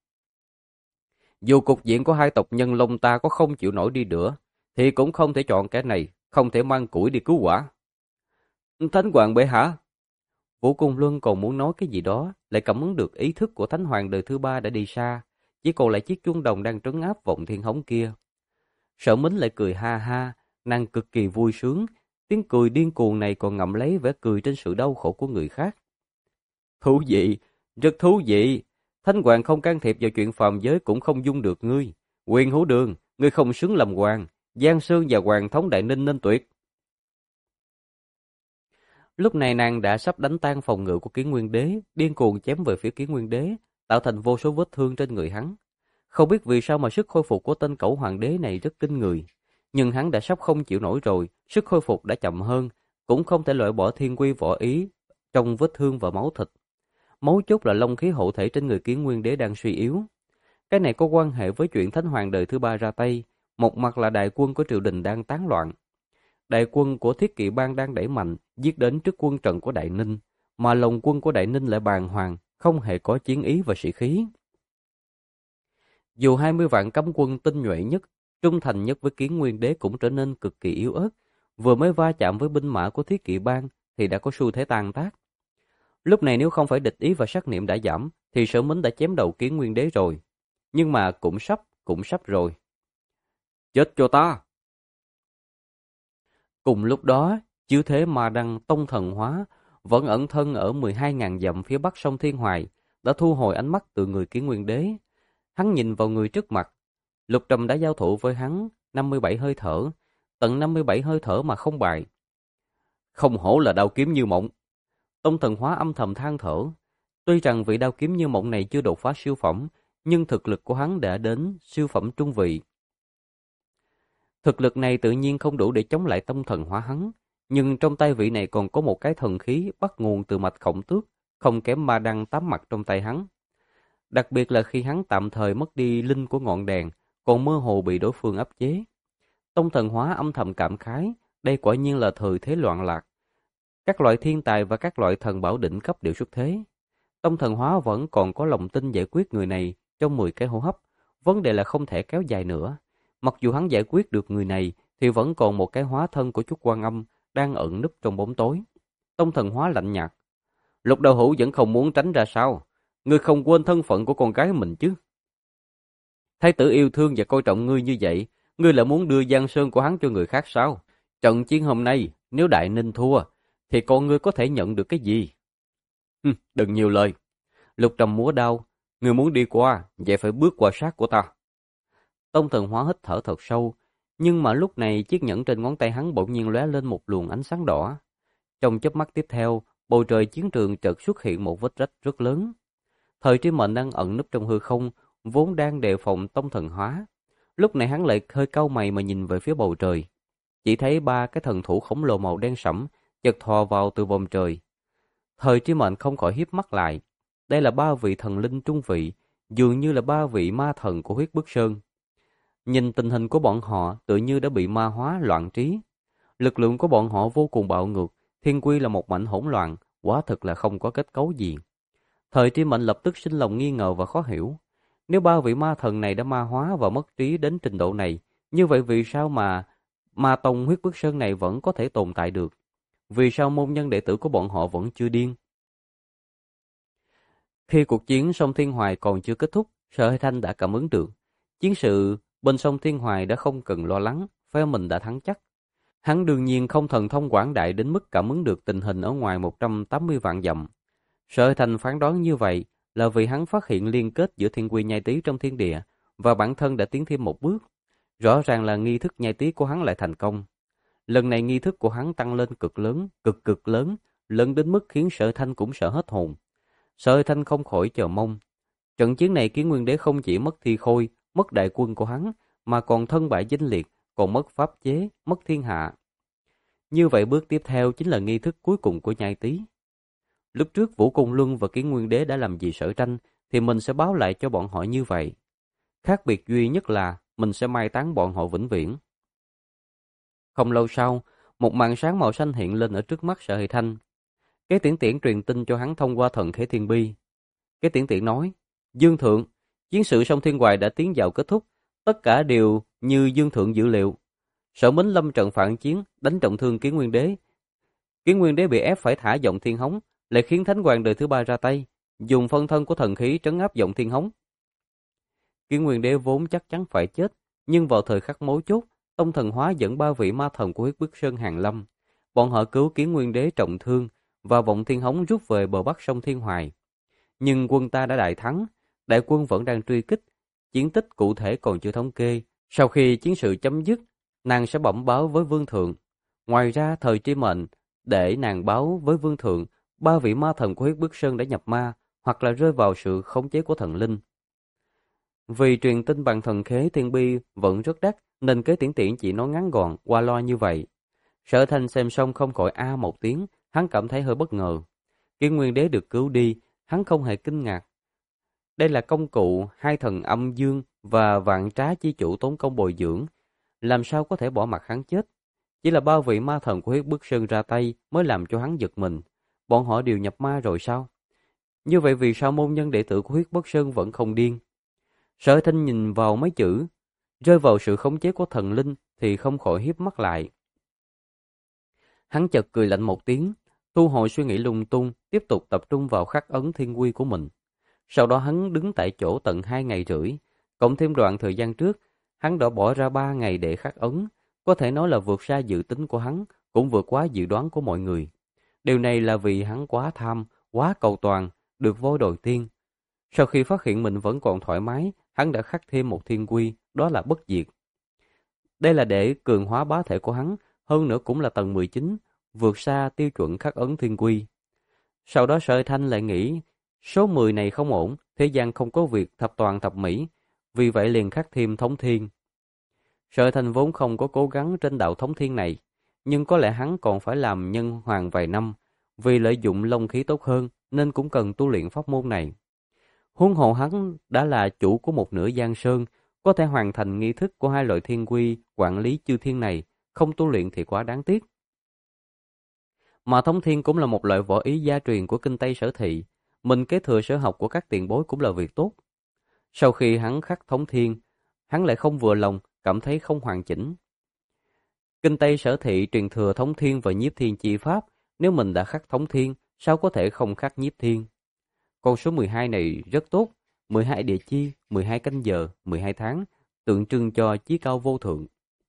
S1: Dù cục diện của hai tộc nhân Long ta có không chịu nổi đi nữa, thì cũng không thể chọn cái này, không thể mang củi đi cứu quả. Thánh Hoàng bệ hạ. Vũ Cung Luân còn muốn nói cái gì đó, lại cảm ứng được ý thức của Thánh Hoàng đời thứ ba đã đi xa, chỉ còn lại chiếc chuông đồng đang trấn áp vọng thiên hống kia. Sở Mính lại cười ha ha, nàng cực kỳ vui sướng, tiếng cười điên cuồng này còn ngậm lấy vẻ cười trên sự đau khổ của người khác. Thú vị, rất thú vị. Thánh Hoàng không can thiệp vào chuyện phàm giới cũng không dung được ngươi. Quyền Hữu Đường, ngươi không xứng làm hoàng. Giang Sơn và Hoàng thống Đại Ninh nên tuyệt. Lúc này nàng đã sắp đánh tan phòng ngự của Kiến Nguyên Đế, điên cuồng chém về phía Kiến Nguyên Đế, tạo thành vô số vết thương trên người hắn. Không biết vì sao mà sức khôi phục của tên cẩu hoàng đế này rất kinh người. Nhưng hắn đã sắp không chịu nổi rồi, sức khôi phục đã chậm hơn, cũng không thể loại bỏ thiên quy võ ý trong vết thương và máu thịt. Mấu chốt là long khí hộ thể trên người Kiến Nguyên Đế đang suy yếu. Cái này có quan hệ với chuyện Thánh Hoàng đời thứ ba ra tay, một mặt là đại quân của triều đình đang tán loạn. Đại quân của Thiết Kỵ Bang đang đẩy mạnh, giết đến trước quân trận của Đại Ninh, mà lòng quân của Đại Ninh lại bàng hoàng, không hề có chiến ý và sĩ khí. Dù 20 vạn cấm quân tinh nhuệ nhất, trung thành nhất với Kiến Nguyên Đế cũng trở nên cực kỳ yếu ớt, vừa mới va chạm với binh mã của Thiết Kỵ Bang thì đã có xu thế tan tác. Lúc này nếu không phải địch ý và sát niệm đã giảm, thì Sở Mính đã chém đầu Kiến Nguyên Đế rồi. Nhưng mà cũng sắp rồi. Chết cho ta! Cùng lúc đó, chiếu thế Ma Đăng Tông Thần Hóa vẫn ẩn thân ở 12.000 dặm phía bắc sông Thiên Hoài, đã thu hồi ánh mắt từ người Kiến Nguyên Đế. Hắn nhìn vào người trước mặt. Lục Trầm đã giao thủ với hắn 57 hơi thở, tận 57 hơi thở mà không bại. Không hổ là đao kiếm như mộng. Tông Thần Hóa âm thầm than thở. Tuy rằng vị đao kiếm như mộng này chưa đột phá siêu phẩm, nhưng thực lực của hắn đã đến siêu phẩm trung vị. Thực lực này tự nhiên không đủ để chống lại Tông Thần Hóa hắn, nhưng trong tay vị này còn có một cái thần khí bắt nguồn từ mạch Khổng Tước, không kém Ma Đăng 8 mặt trong tay hắn. Đặc biệt là khi hắn tạm thời mất đi linh của ngọn đèn, còn mơ hồ bị đối phương áp chế. Tông Thần Hóa âm thầm cảm khái, đây quả nhiên là thời thế loạn lạc. Các loại thiên tài và các loại thần bảo đỉnh cấp đều xuất thế. Tông Thần Hóa vẫn còn có lòng tin giải quyết người này trong 10 cái hô hấp, vấn đề là không thể kéo dài nữa. Mặc dù hắn giải quyết được người này, thì vẫn còn một cái hóa thân của chút Quan Âm đang ẩn núp trong bóng tối. Tông Thần Hóa lạnh nhạt. Lục Đạo Hữu vẫn không muốn tránh ra sao? Ngươi không quên thân phận của con gái mình chứ? Thái tử yêu thương và coi trọng ngươi như vậy, ngươi lại muốn đưa giang sơn của hắn cho người khác sao? Trận chiến hôm nay, nếu Đại Ninh thua, thì con ngươi có thể nhận được cái gì? Đừng nhiều lời. Lục Trầm múa đao, ngươi muốn đi qua, vậy phải bước qua sát của ta. Tông Thần Hóa hít thở thật sâu, nhưng mà lúc này chiếc nhẫn trên ngón tay hắn bỗng nhiên lóe lên một luồng ánh sáng đỏ. Trong chớp mắt tiếp theo, bầu trời chiến trường chợt xuất hiện một vết rách rất lớn. Thời Trí Mệnh đang ẩn núp trong hư không, vốn đang đề phòng Tông Thần Hóa. Lúc này hắn lại hơi cau mày mà nhìn về phía bầu trời. Chỉ thấy ba cái thần thủ khổng lồ màu đen sẫm chợt thò vào từ vòm trời. Thời Trí Mệnh không khỏi híp mắt lại. Đây là ba vị thần linh trung vị, dường như là ba vị ma thần của Huyết Bức Sơn. Nhìn tình hình của bọn họ tự như đã bị ma hóa loạn trí. Lực lượng của bọn họ vô cùng bạo ngược, thiên quy là một mảnh hỗn loạn, quả thực là không có kết cấu gì. Thời Trí Mệnh lập tức sinh lòng nghi ngờ và khó hiểu. Nếu ba vị ma thần này đã ma hóa và mất trí đến trình độ này, như vậy vì sao mà ma tông Huyết Bức Sơn này vẫn có thể tồn tại được? Vì sao môn nhân đệ tử của bọn họ vẫn chưa điên? Khi cuộc chiến sông Thiên Hoài còn chưa kết thúc, Sở Hải Thanh đã cảm ứng được. Chiến sự bên sông Thiên Hoài đã không cần lo lắng, phe mình đã thắng chắc. Hắn đương nhiên không thần thông quảng đại đến mức cảm ứng được tình hình ở ngoài 180 vạn dặm. Sở Hải Thanh phán đoán như vậy là vì hắn phát hiện liên kết giữa thiên quy nhai tý trong thiên địa và bản thân đã tiến thêm một bước. Rõ ràng là nghi thức nhai tý của hắn lại thành công. Lần này nghi thức của hắn tăng lên cực lớn, cực lớn, lớn đến mức khiến Sở Thanh cũng sợ hết hồn. Sở Thanh không khỏi chờ mong. Trận chiến này Kiến Nguyên Đế không chỉ mất Thi Khôi, mất đại quân của hắn, mà còn thân bại danh liệt, còn mất pháp chế, mất thiên hạ. Như vậy bước tiếp theo chính là nghi thức cuối cùng của nhai tý. Lúc trước Vũ Cung Luân và Kiến Nguyên Đế đã làm gì Sở Tranh, thì mình sẽ báo lại cho bọn họ như vậy. Khác biệt duy nhất là mình sẽ mai táng bọn họ vĩnh viễn. Không lâu sau, một màn sáng màu xanh hiện lên ở trước mắt Sở Hệ Thanh. Cái tiễn tiễn truyền tin cho hắn thông qua thần khế thiên bi. Cái tiễn tiễn nói, Dương Thượng, chiến sự sông Thiên Hoài đã tiến vào kết thúc, tất cả đều như Dương Thượng dự liệu. Sở Mính lâm trận phản chiến, đánh trọng thương Kiến Nguyên Đế. Kiến Nguyên Đế bị ép phải thả Giọng Thiên Hống, lại khiến Thánh Hoàng đời thứ ba ra tay, dùng phân thân của thần khí trấn áp Giọng Thiên Hống. Kiến Nguyên Đế vốn chắc chắn phải chết, nhưng vào thời khắc mấu chốt, Tông Thần Hóa dẫn 3 vị ma thần của Huyết Bức Sơn hàng lâm. Bọn họ cứu Kiến Nguyên Đế trọng thương và Vọng Thiên Hống rút về bờ bắc sông Thiên Hoài. Nhưng quân ta đã đại thắng, đại quân vẫn đang truy kích, chiến tích cụ thể còn chưa thống kê. Sau khi chiến sự chấm dứt, nàng sẽ bẩm báo với Vương Thượng. Ngoài ra, thời tri mệnh để nàng báo với Vương Thượng 3 vị ma thần của Huyết Bức Sơn đã nhập ma hoặc là rơi vào sự khống chế của thần linh. Vì truyền tin bằng thần khế thiên bi vẫn rất đắt, nên Kế Tiễn Tiễn chỉ nói ngắn gọn, qua loa như vậy. Sở Thanh xem xong không khỏi a một tiếng, hắn cảm thấy hơi bất ngờ. Kiến Nguyên Đế được cứu đi, hắn không hề kinh ngạc. Đây là công cụ hai thần âm dương và vạn trá chi chủ tốn công bồi dưỡng, làm sao có thể bỏ mặc hắn chết. Chỉ là 3 vị ma thần của Huyết Bức Sơn ra tay mới làm cho hắn giật mình. Bọn họ đều nhập ma rồi sao? Như vậy vì sao môn nhân đệ tử của Huyết Bức Sơn vẫn không điên? Sở Thanh nhìn vào mấy chữ, rơi vào sự khống chế của thần linh thì không khỏi hiếp mắt lại. Hắn chợt cười lạnh một tiếng, thu hồi suy nghĩ lung tung, tiếp tục tập trung vào khắc ấn thiên quy của mình. Sau đó hắn đứng tại chỗ tận 2 ngày rưỡi, cộng thêm đoạn thời gian trước, hắn đã bỏ ra 3 ngày để khắc ấn, có thể nói là vượt xa dự tính của hắn, cũng vượt quá dự đoán của mọi người. Điều này là vì hắn quá tham, quá cầu toàn, được vô đội tiên. Sau khi phát hiện mình vẫn còn thoải mái, hắn đã khắc thêm một thiên quy, đó là bất diệt. Đây là để cường hóa bá thể của hắn, hơn nữa cũng là tầng 19, vượt xa tiêu chuẩn khắc ấn thiên quy. Sau đó Sở Thanh lại nghĩ, số 10 này không ổn, thế gian không có việc thập toàn thập mỹ, vì vậy liền khắc thêm thống thiên. Sở Thanh vốn không có cố gắng trên đạo thống thiên này, nhưng có lẽ hắn còn phải làm nhân hoàng vài năm, vì lợi dụng long khí tốt hơn nên cũng cần tu luyện pháp môn này. Huống hồ hắn đã là chủ của một nửa Giang Sơn, có thể hoàn thành nghi thức của 2 loại thiên quy quản lý chư thiên này, không tu luyện thì quá đáng tiếc. Mà thống thiên cũng là một loại võ ý gia truyền của kinh Tây Sở Thị, mình kế thừa sở học của các tiền bối cũng là việc tốt. Sau khi hắn khắc thống thiên, hắn lại không vừa lòng, cảm thấy không hoàn chỉnh. Kinh Tây Sở Thị truyền thừa thống thiên và nhiếp thiên chi pháp, nếu mình đã khắc thống thiên, sao có thể không khắc nhiếp thiên? Con số 12 này rất tốt, 12 địa chi, 12 canh giờ, 12 tháng, tượng trưng cho chí cao vô thượng.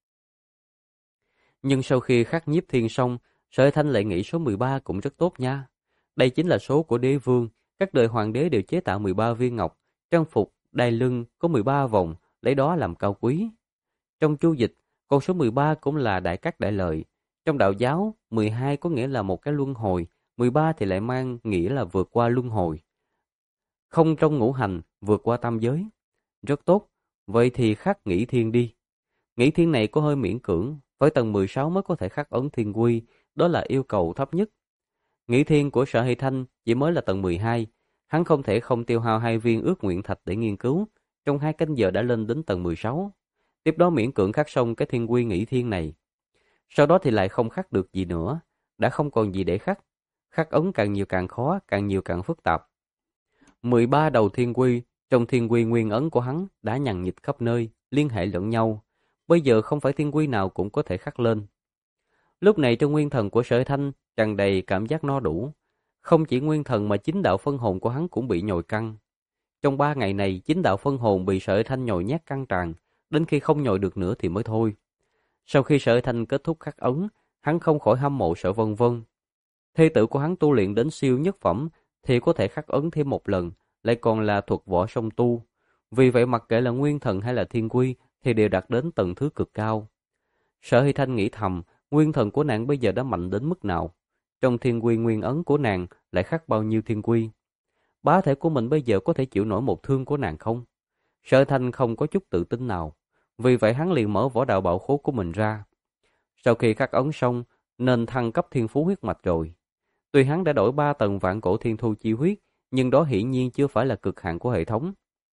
S1: Nhưng sau khi khắc nhiếp thiên xong, Sở Thanh lại nghĩ số 13 cũng rất tốt nha. Đây chính là số của đế vương, các đời hoàng đế đều chế tạo 13 viên ngọc, trang phục, đai lưng có 13 vòng, lấy đó làm cao quý. Trong chu dịch, con số 13 cũng là đại cát đại lợi. Trong đạo giáo, 12 có nghĩa là một cái luân hồi, 13 thì lại mang nghĩa là vượt qua luân hồi. Không trong ngũ hành, vượt qua tam giới. Rất tốt, vậy thì khắc nghĩ thiên đi. Nghĩ thiên này có hơi miễn cưỡng, phải tầng 16 mới có thể khắc ấn thiên quy, đó là yêu cầu thấp nhất. Nghĩ thiên của Sở Hy Thanh chỉ mới là tầng 12, hắn không thể không tiêu hao 2 viên ước nguyện thạch để nghiên cứu, trong 2 canh giờ đã lên đến tầng 16. Tiếp đó miễn cưỡng khắc xong cái thiên quy nghĩ thiên này. Sau đó thì lại không khắc được gì nữa, đã không còn gì để khắc. Khắc ấn càng nhiều càng khó, càng nhiều càng phức tạp. 13 đầu thiên quy, trong thiên quy nguyên ấn của hắn đã nhằn nhịt khắp nơi, liên hệ lẫn nhau. Bây giờ không phải thiên quy nào cũng có thể khắc lên. Lúc này trong nguyên thần của Sở Thanh tràn đầy cảm giác no đủ. Không chỉ nguyên thần mà chính đạo phân hồn của hắn cũng bị nhồi căng. Trong 3 ngày này, chính đạo phân hồn bị Sở Thanh nhồi nhét căng tràn, đến khi không nhồi được nữa thì mới thôi. Sau khi Sở Thanh kết thúc khắc ấn, hắn không khỏi hâm mộ Sở Vân Vân. Thê tử của hắn tu luyện đến siêu nhất phẩm thì có thể khắc ấn thêm một lần, lại còn là thuật võ song tu. Vì vậy mặc kệ là nguyên thần hay là thiên quy thì đều đạt đến tầng thứ cực cao. Sở Hy Thanh nghĩ thầm, nguyên thần của nàng bây giờ đã mạnh đến mức nào? trong thiên quy nguyên ấn của nàng lại khác bao nhiêu thiên quy. Bá thể của mình bây giờ có thể chịu nổi một thương của nàng không? Sở Thanh không có chút tự tin nào, vì vậy hắn liền mở võ đạo bảo khố của mình ra. Sau khi khắc ấn xong, nên thăng cấp thiên phú huyết mạch rồi. Tuy hắn đã đổi 3 tầng vạn cổ thiên thu chi huyết, nhưng đó hiển nhiên chưa phải là cực hạn của hệ thống.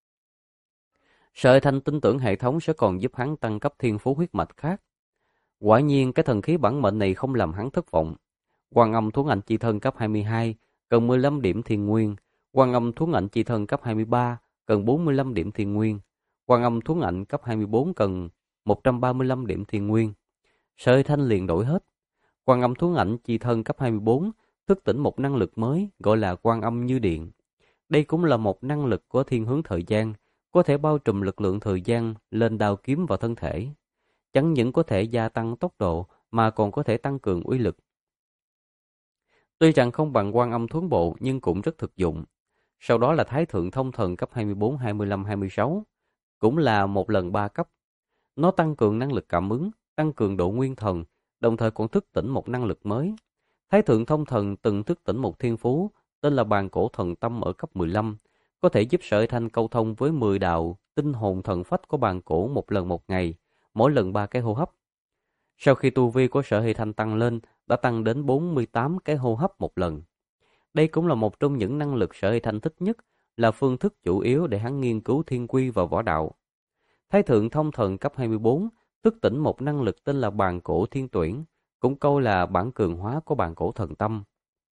S1: Sở Thanh tin tưởng hệ thống sẽ còn giúp hắn tăng cấp thiên phú huyết mạch khác. Quả nhiên cái thần khí bản mệnh này không làm hắn thất vọng. Quan Âm Thuấn Ảnh Chi Thân cấp 22 cần 15 điểm thiên nguyên, Quan Âm Thuấn Ảnh Chi Thân cấp 23 cần 45 điểm thiên nguyên, Quan Âm Thuấn Ảnh cấp 24 cần 135 điểm thiên nguyên. Sở Thanh liền đổi hết. Quan Âm Thuấn Ảnh Chi Thân cấp 24 thức tỉnh một năng lực mới gọi là Quan Âm Như Điện. Đây cũng là một năng lực của thiên hướng thời gian, có thể bao trùm lực lượng thời gian lên đao kiếm vào thân thể. Chẳng những có thể gia tăng tốc độ mà còn có thể tăng cường uy lực. Tuy rằng không bằng Quan Âm Thuấn Bộ nhưng cũng rất thực dụng. Sau đó là Thái Thượng Thông Thần cấp 24, 25, 26, cũng là một lần 3 cấp. Nó tăng cường năng lực cảm ứng, tăng cường độ nguyên thần, đồng thời còn thức tỉnh một năng lực mới. Thái Thượng Thông Thần từng thức tỉnh một thiên phú tên là Bàn Cổ Thần Tâm ở cấp 15, có thể giúp Sở Thanh câu thông với 10 đạo tinh hồn thần phách của bàn cổ một lần một ngày, mỗi lần 3 cái hô hấp. Sau khi tu vi của Sở Thanh tăng lên, đã tăng đến 48 cái hô hấp một lần. Đây cũng là một trong những năng lực Sở Thanh thích nhất, là phương thức chủ yếu để hắn nghiên cứu thiên quy và võ đạo. Thái Thượng Thông Thần cấp 24 thức tỉnh một năng lực tên là Bàn Cổ Thiên Tuyển, cũng coi là bản cường hóa của Bàn Cổ Thần Tâm.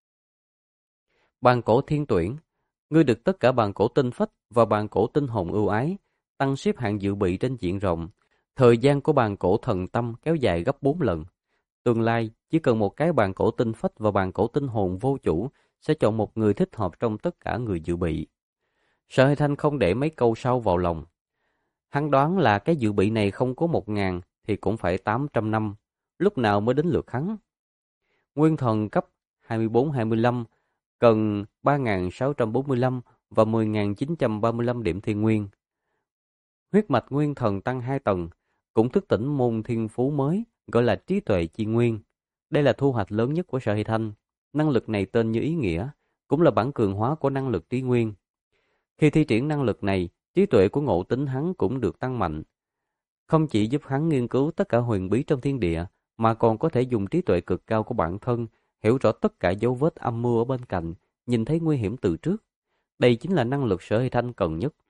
S1: Bàn Cổ Thiên Tuyển, ngươi được tất cả bàn cổ tinh phách và bàn cổ tinh hồn ưu ái, tăng xếp hạng dự bị trên diện rộng. Thời gian của bàn cổ thần tâm kéo dài gấp 4 lần. Tương lai, chỉ cần một cái bàn cổ tinh phách và bàn cổ tinh hồn vô chủ sẽ chọn một người thích hợp trong tất cả người dự bị. Sở Thanh không để mấy câu sau vào lòng. Hắn đoán là cái dự bị này không có 1.000 thì cũng phải 800 năm, lúc nào mới đến lượt hắn. Nguyên thần cấp 24-25 cần 3.645 và 10.935 điểm thiên nguyên. Huyết mạch nguyên thần tăng 2 tầng, cũng thức tỉnh môn thiên phú mới gọi là trí tuệ chi nguyên. Đây là thu hoạch lớn nhất của Sở Thanh. Năng lực này tên như ý nghĩa, cũng là bản cường hóa của năng lực trí nguyên. Khi thi triển năng lực này, trí tuệ của Ngộ Tính hắn cũng được tăng mạnh. Không chỉ giúp hắn nghiên cứu tất cả huyền bí trong thiên địa, mà còn có thể dùng trí tuệ cực cao của bản thân, hiểu rõ tất cả dấu vết âm mưu ở bên cạnh, nhìn thấy nguy hiểm từ trước. Đây chính là năng lực Sở Thanh cần nhất.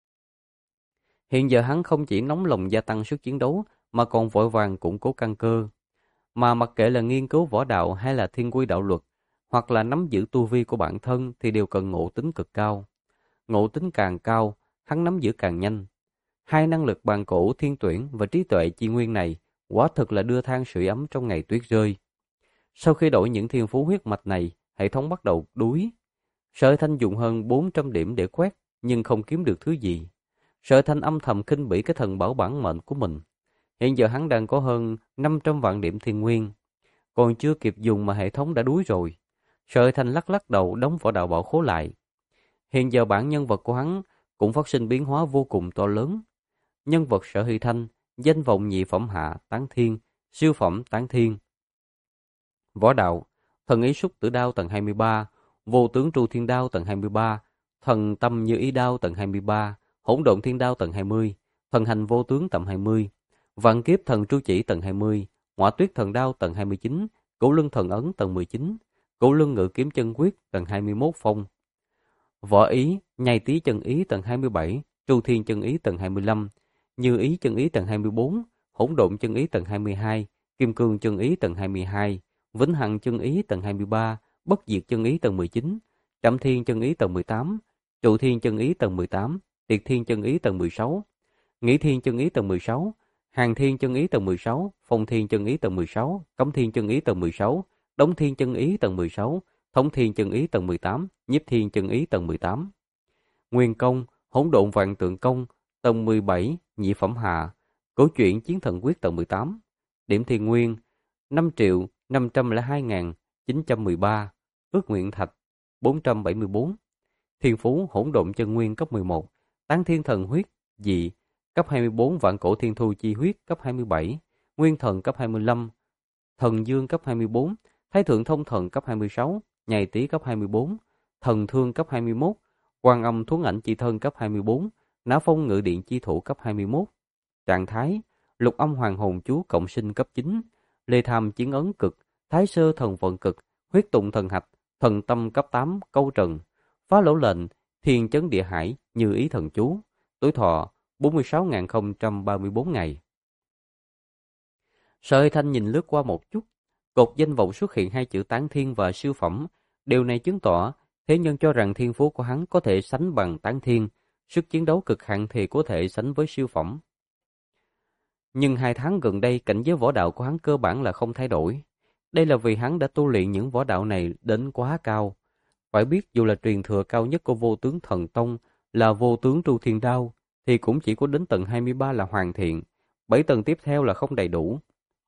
S1: Hiện giờ hắn không chỉ nóng lòng gia tăng sức chiến đấu, mà còn vội vàng củng cố căn cơ. Mà mặc kệ là nghiên cứu võ đạo hay là thiên quy đạo luật, hoặc là nắm giữ tu vi của bản thân thì đều cần ngộ tính cực cao. Ngộ tính càng cao, hắn nắm giữ càng nhanh. Hai năng lực bàn cổ thiên tuyển và trí tuệ chi nguyên này quả thực là đưa than sưởi ấm trong ngày tuyết rơi. Sau khi đổi những thiên phú huyết mạch này, hệ thống bắt đầu đuối. Sở Thanh dùng hơn 400 điểm để quét, nhưng không kiếm được thứ gì. Sở Thanh âm thầm khinh bỉ cái thần bảo bản mệnh của mình. Hiện giờ hắn đang có hơn 500 vạn điểm thiên nguyên. Còn chưa kịp dùng mà hệ thống đã đuối rồi. Sở Thanh lắc lắc đầu đóng võ đạo bảo khố lại. Hiện giờ bản nhân vật của hắn cũng phát sinh biến hóa vô cùng to lớn. Nhân vật Sở Hy Thanh, danh vọng nhị phẩm hạ tán thiên, siêu phẩm tán thiên. Võ đạo, thần ý xúc tử đao tầng 23, vô tướng tru thiên đao tầng 23, thần tâm như ý đao tầng 23, hỗn độn thiên đao tầng 20, thần hành vô tướng tầng 20, vạn kiếp thần tru chỉ tầng 20, hỏa tuyết thần đao tầng 29, cửu lưng thần ấn tầng 19, cửu lưng ngự kiếm chân quyết tầng 21 phong. Võ ý, nhai tí chân ý tầng 27, tru thiên chân ý tầng 25, như ý chân ý tầng 24, hỗn độn chân ý tầng 22, kim cương chân ý tầng 22, vĩnh hằng chân ý tầng 23, bất diệt chân ý tầng 19, trảm thiên chân ý tầng 18, trụ thiên chân ý tầng 18, tiệt thiên chân ý tầng 16, nghĩ thiên chân ý tầng 16, hàng thiên chân ý tầng 16, phong thiên chân ý tầng 16, cấm thiên chân ý tầng 16, đống thiên chân ý tầng 16, thống thiên chân ý tầng 18, nhiếp thiên chân ý tầng 18. Nguyên công, hỗn độn vạn tượng công, tầng 17, nhị phẩm hạ, cổ truyện chiến thần quyết tầng 18. Điểm thiên nguyên, 5.502.913, ước nguyện thạch, 474. Thiên phú hỗn độn chân nguyên cấp 11, tán thiên thần huyết, dị, cấp 24 vạn cổ thiên thu chi huyết cấp 27, nguyên thần cấp 25, thần dương cấp 24, Thái thượng thông thần cấp 26, nhài tý cấp 24, thần thương cấp 21, quan âm thuấn ảnh chi thân cấp 24, nã phong ngự điện chi thủ cấp 21. Trạng thái, lục âm hoàng hồn chú cộng sinh cấp 9, lê tham chiến ấn cực, thái sơ thần vận cực, huyết tụng thần hạch, thần tâm cấp 8, câu trần, phá lỗ lệnh, thiên chấn địa hải, như ý thần chú, tuổi thọ 46.034 ngày. Sợi Thanh nhìn lướt qua một chút, cột danh vọng xuất hiện hai chữ tán thiên và siêu phẩm. Điều này chứng tỏ thế nhân cho rằng thiên phú của hắn có thể sánh bằng tán thiên, sức chiến đấu cực hạn thì có thể sánh với siêu phẩm. Nhưng 2 tháng gần đây cảnh giới võ đạo của hắn cơ bản là không thay đổi. Đây là vì hắn đã tu luyện những võ đạo này đến quá cao. Phải biết dù là truyền thừa cao nhất của vô tướng thần tông là vô tướng tru thiên đao, thì cũng chỉ có đến tầng 23 là hoàn thiện, 7 tầng tiếp theo là không đầy đủ.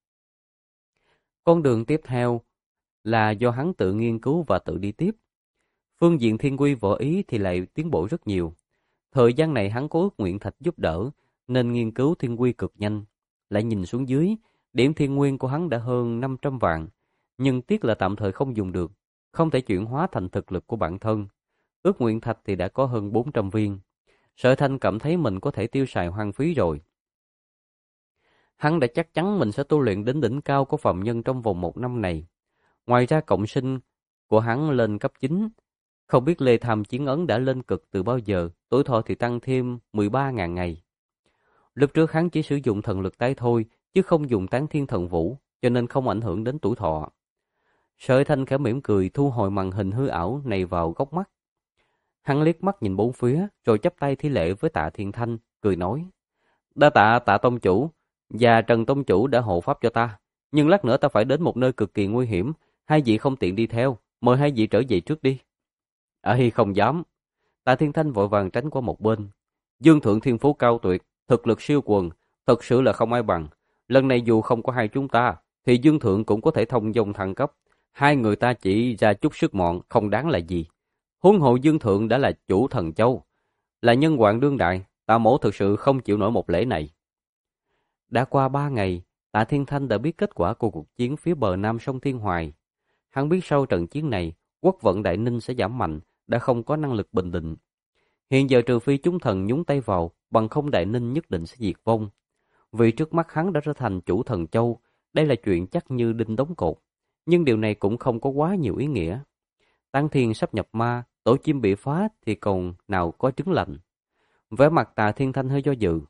S1: Con đường tiếp theo là do hắn tự nghiên cứu và tự đi tiếp. Phương diện thiên quy võ ý thì lại tiến bộ rất nhiều. Thời gian này hắn có ước nguyện thạch giúp đỡ, nên nghiên cứu thiên quy cực nhanh. Lại nhìn xuống dưới, điểm thiên nguyên của hắn đã hơn 500 vạn, nhưng tiếc là tạm thời không dùng được, không thể chuyển hóa thành thực lực của bản thân. Ước nguyện thạch thì đã có hơn 400 viên. Sở Thanh cảm thấy mình có thể tiêu xài hoang phí rồi. Hắn đã chắc chắn mình sẽ tu luyện đến đỉnh cao của phàm nhân trong vòng 1 năm này. Ngoài ra cộng sinh của hắn lên cấp 9, không biết Lê Tham chiến ấn đã lên cực từ bao giờ, tuổi thọ thì tăng thêm 13.000 ngày. Lúc trước hắn chỉ sử dụng thần lực tái thôi, chứ không dùng tán thiên thần vũ, cho nên không ảnh hưởng đến tuổi thọ. Sở Thanh khẽ mỉm cười thu hồi màn hình hư ảo này vào góc mắt. Hắn liếc mắt nhìn bốn phía, rồi chắp tay thi lễ với Tạ Thiên Thanh, cười nói: "Đa tạ Tạ tông chủ và Trần tông chủ đã hộ pháp cho ta, nhưng lát nữa ta phải đến một nơi cực kỳ nguy hiểm, hai vị không tiện đi theo, mời hai vị trở về trước đi." "Ấy không dám." Tạ Thiên Thanh vội vàng tránh qua một bên. "Dương thượng thiên phú cao tuyệt, thực lực siêu quần, thật sự là không ai bằng. Lần này dù không có hai chúng ta, thì Dương thượng cũng có thể thông dong thăng cấp. Hai người ta chỉ ra chút sức mọn, không đáng là gì. Huống hồ Dương thượng đã là chủ thần châu, là nhân hoàng đương đại, Tạ mỗ thực sự không chịu nổi một lễ này." Đã qua 3 ngày, Tạ Thiên Thanh đã biết kết quả của cuộc chiến phía bờ nam sông Thiên Hoài. Hắn biết sau trận chiến này, quốc vận Đại Ninh sẽ giảm mạnh, đã không có năng lực bình định. Hiện giờ trừ phi chúng thần nhúng tay vào, bằng không Đại Ninh nhất định sẽ diệt vong. Vì trước mắt hắn đã trở thành chủ thần châu, đây là chuyện chắc như đinh đóng cột. Nhưng điều này cũng không có quá nhiều ý nghĩa. Tán thiên sắp nhập ma, tổ chim bị phá thì còn nào có trứng lành. Vẻ mặt Tạ Thiên Thanh hơi do dự.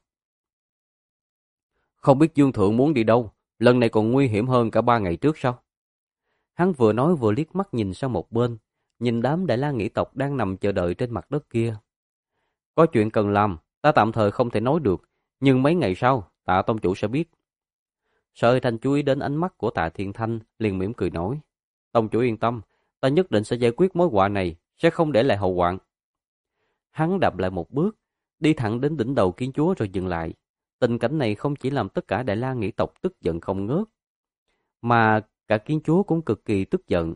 S1: "Không biết Dương thượng muốn đi đâu, lần này còn nguy hiểm hơn cả 3 ngày trước sao?" Hắn vừa nói vừa liếc mắt nhìn sang một bên, nhìn đám Đại La Nghĩ tộc đang nằm chờ đợi trên mặt đất kia. "Có chuyện cần làm, ta tạm thời không thể nói được, nhưng mấy ngày sau, Tạ tông chủ sẽ biết." Sở Thanh chú ý đến ánh mắt của Tạ Thiên Thanh, liền mỉm cười nói: "Tông chủ yên tâm, ta nhất định sẽ giải quyết mối họa này, sẽ không để lại hậu hoạn." Hắn đạp lại một bước, đi thẳng đến đỉnh đầu kiến chúa rồi dừng lại. Tình cảnh này không chỉ làm tất cả Đại La Nghĩ tộc tức giận không ngớt, mà cả kiến chúa cũng cực kỳ tức giận.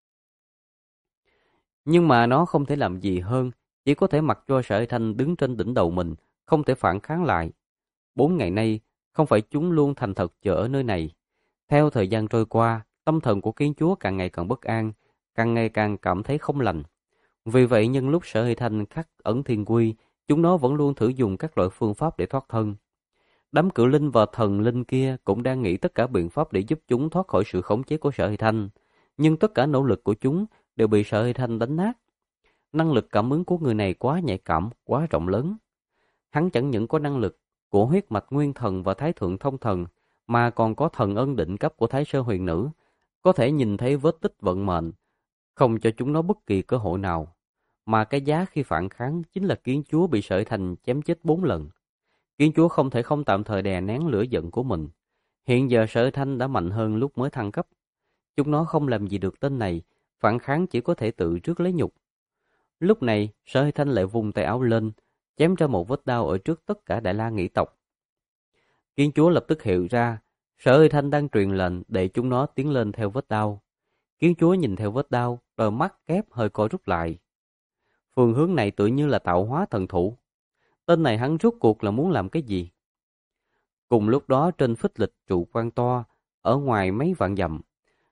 S1: Nhưng mà nó không thể làm gì hơn, chỉ có thể mặc cho Sở Thanh đứng trên đỉnh đầu mình, không thể phản kháng lại. 4 ngày nay, không phải chúng luôn thành thật chờ ở nơi này. Theo thời gian trôi qua, tâm thần của kiến chúa càng ngày càng bất an, càng ngày càng cảm thấy không lành. Vì vậy nhân lúc Sở Thanh khắc ẩn thiên quy, chúng nó vẫn luôn thử dùng các loại phương pháp để thoát thân. Đám cự linh và thần linh kia cũng đang nghĩ tất cả biện pháp để giúp chúng thoát khỏi sự khống chế của Sở Thanh, nhưng tất cả nỗ lực của chúng đều bị Sở Thanh đánh nát. Năng lực cảm ứng của người này quá nhạy cảm, quá rộng lớn. Hắn chẳng những có năng lực của huyết mạch nguyên thần và thái thượng thông thần, mà còn có thần ân định cấp của thái sơ huyền nữ, có thể nhìn thấy vết tích vận mệnh, không cho chúng nó bất kỳ cơ hội nào. Mà cái giá khi phản kháng chính là kiến chúa bị Sở Thanh chém chết 4 lần. Kiến chúa không thể không tạm thời đè nén lửa giận của mình. Hiện giờ Sở Thanh đã mạnh hơn lúc mới thăng cấp. Chúng nó không làm gì được tên này, phản kháng chỉ có thể tự rước lấy nhục. Lúc này, Sở Thanh lại vùng tay áo lên, chém ra một vết đao ở trước tất cả Đại La Nghĩ tộc. Kiến chúa lập tức hiểu ra, Sở Thanh đang truyền lệnh để chúng nó tiến lên theo vết đao. Kiến chúa nhìn theo vết đao, đôi mắt kép hơi co rút lại. Phương hướng này tự như là tạo hóa thần thụ. Tên này hắn rốt cuộc là muốn làm cái gì? Cùng lúc đó trên phích lịch trụ quan to, ở ngoài mấy vạn dặm,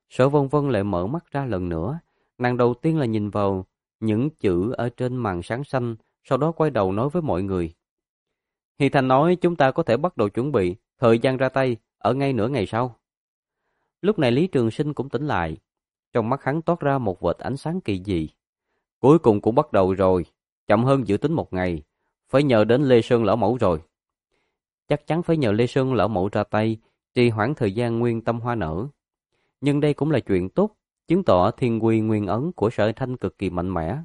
S1: Sở Vân Vân lại mở mắt ra lần nữa. Nàng đầu tiên là nhìn vào những chữ ở trên màn sáng xanh, sau đó quay đầu nói với mọi người. Hi Thành nói chúng ta có thể bắt đầu chuẩn bị, thời gian ra tay, ở ngay nửa ngày sau. Lúc này Lý Trường Sinh cũng tỉnh lại. Trong mắt hắn toát ra một vệt ánh sáng kỳ dị. Cuối cùng cũng bắt đầu rồi, chậm hơn dự tính một ngày. Phải nhờ đến Lê Sơn Lão Mẫu rồi. Chắc chắn phải nhờ Lê Sơn Lão Mẫu ra tay, trì hoãn thời gian nguyên tâm hoa nở. Nhưng đây cũng là chuyện tốt, chứng tỏ thiên quy nguyên ấn của Sở Hải Thanh cực kỳ mạnh mẽ.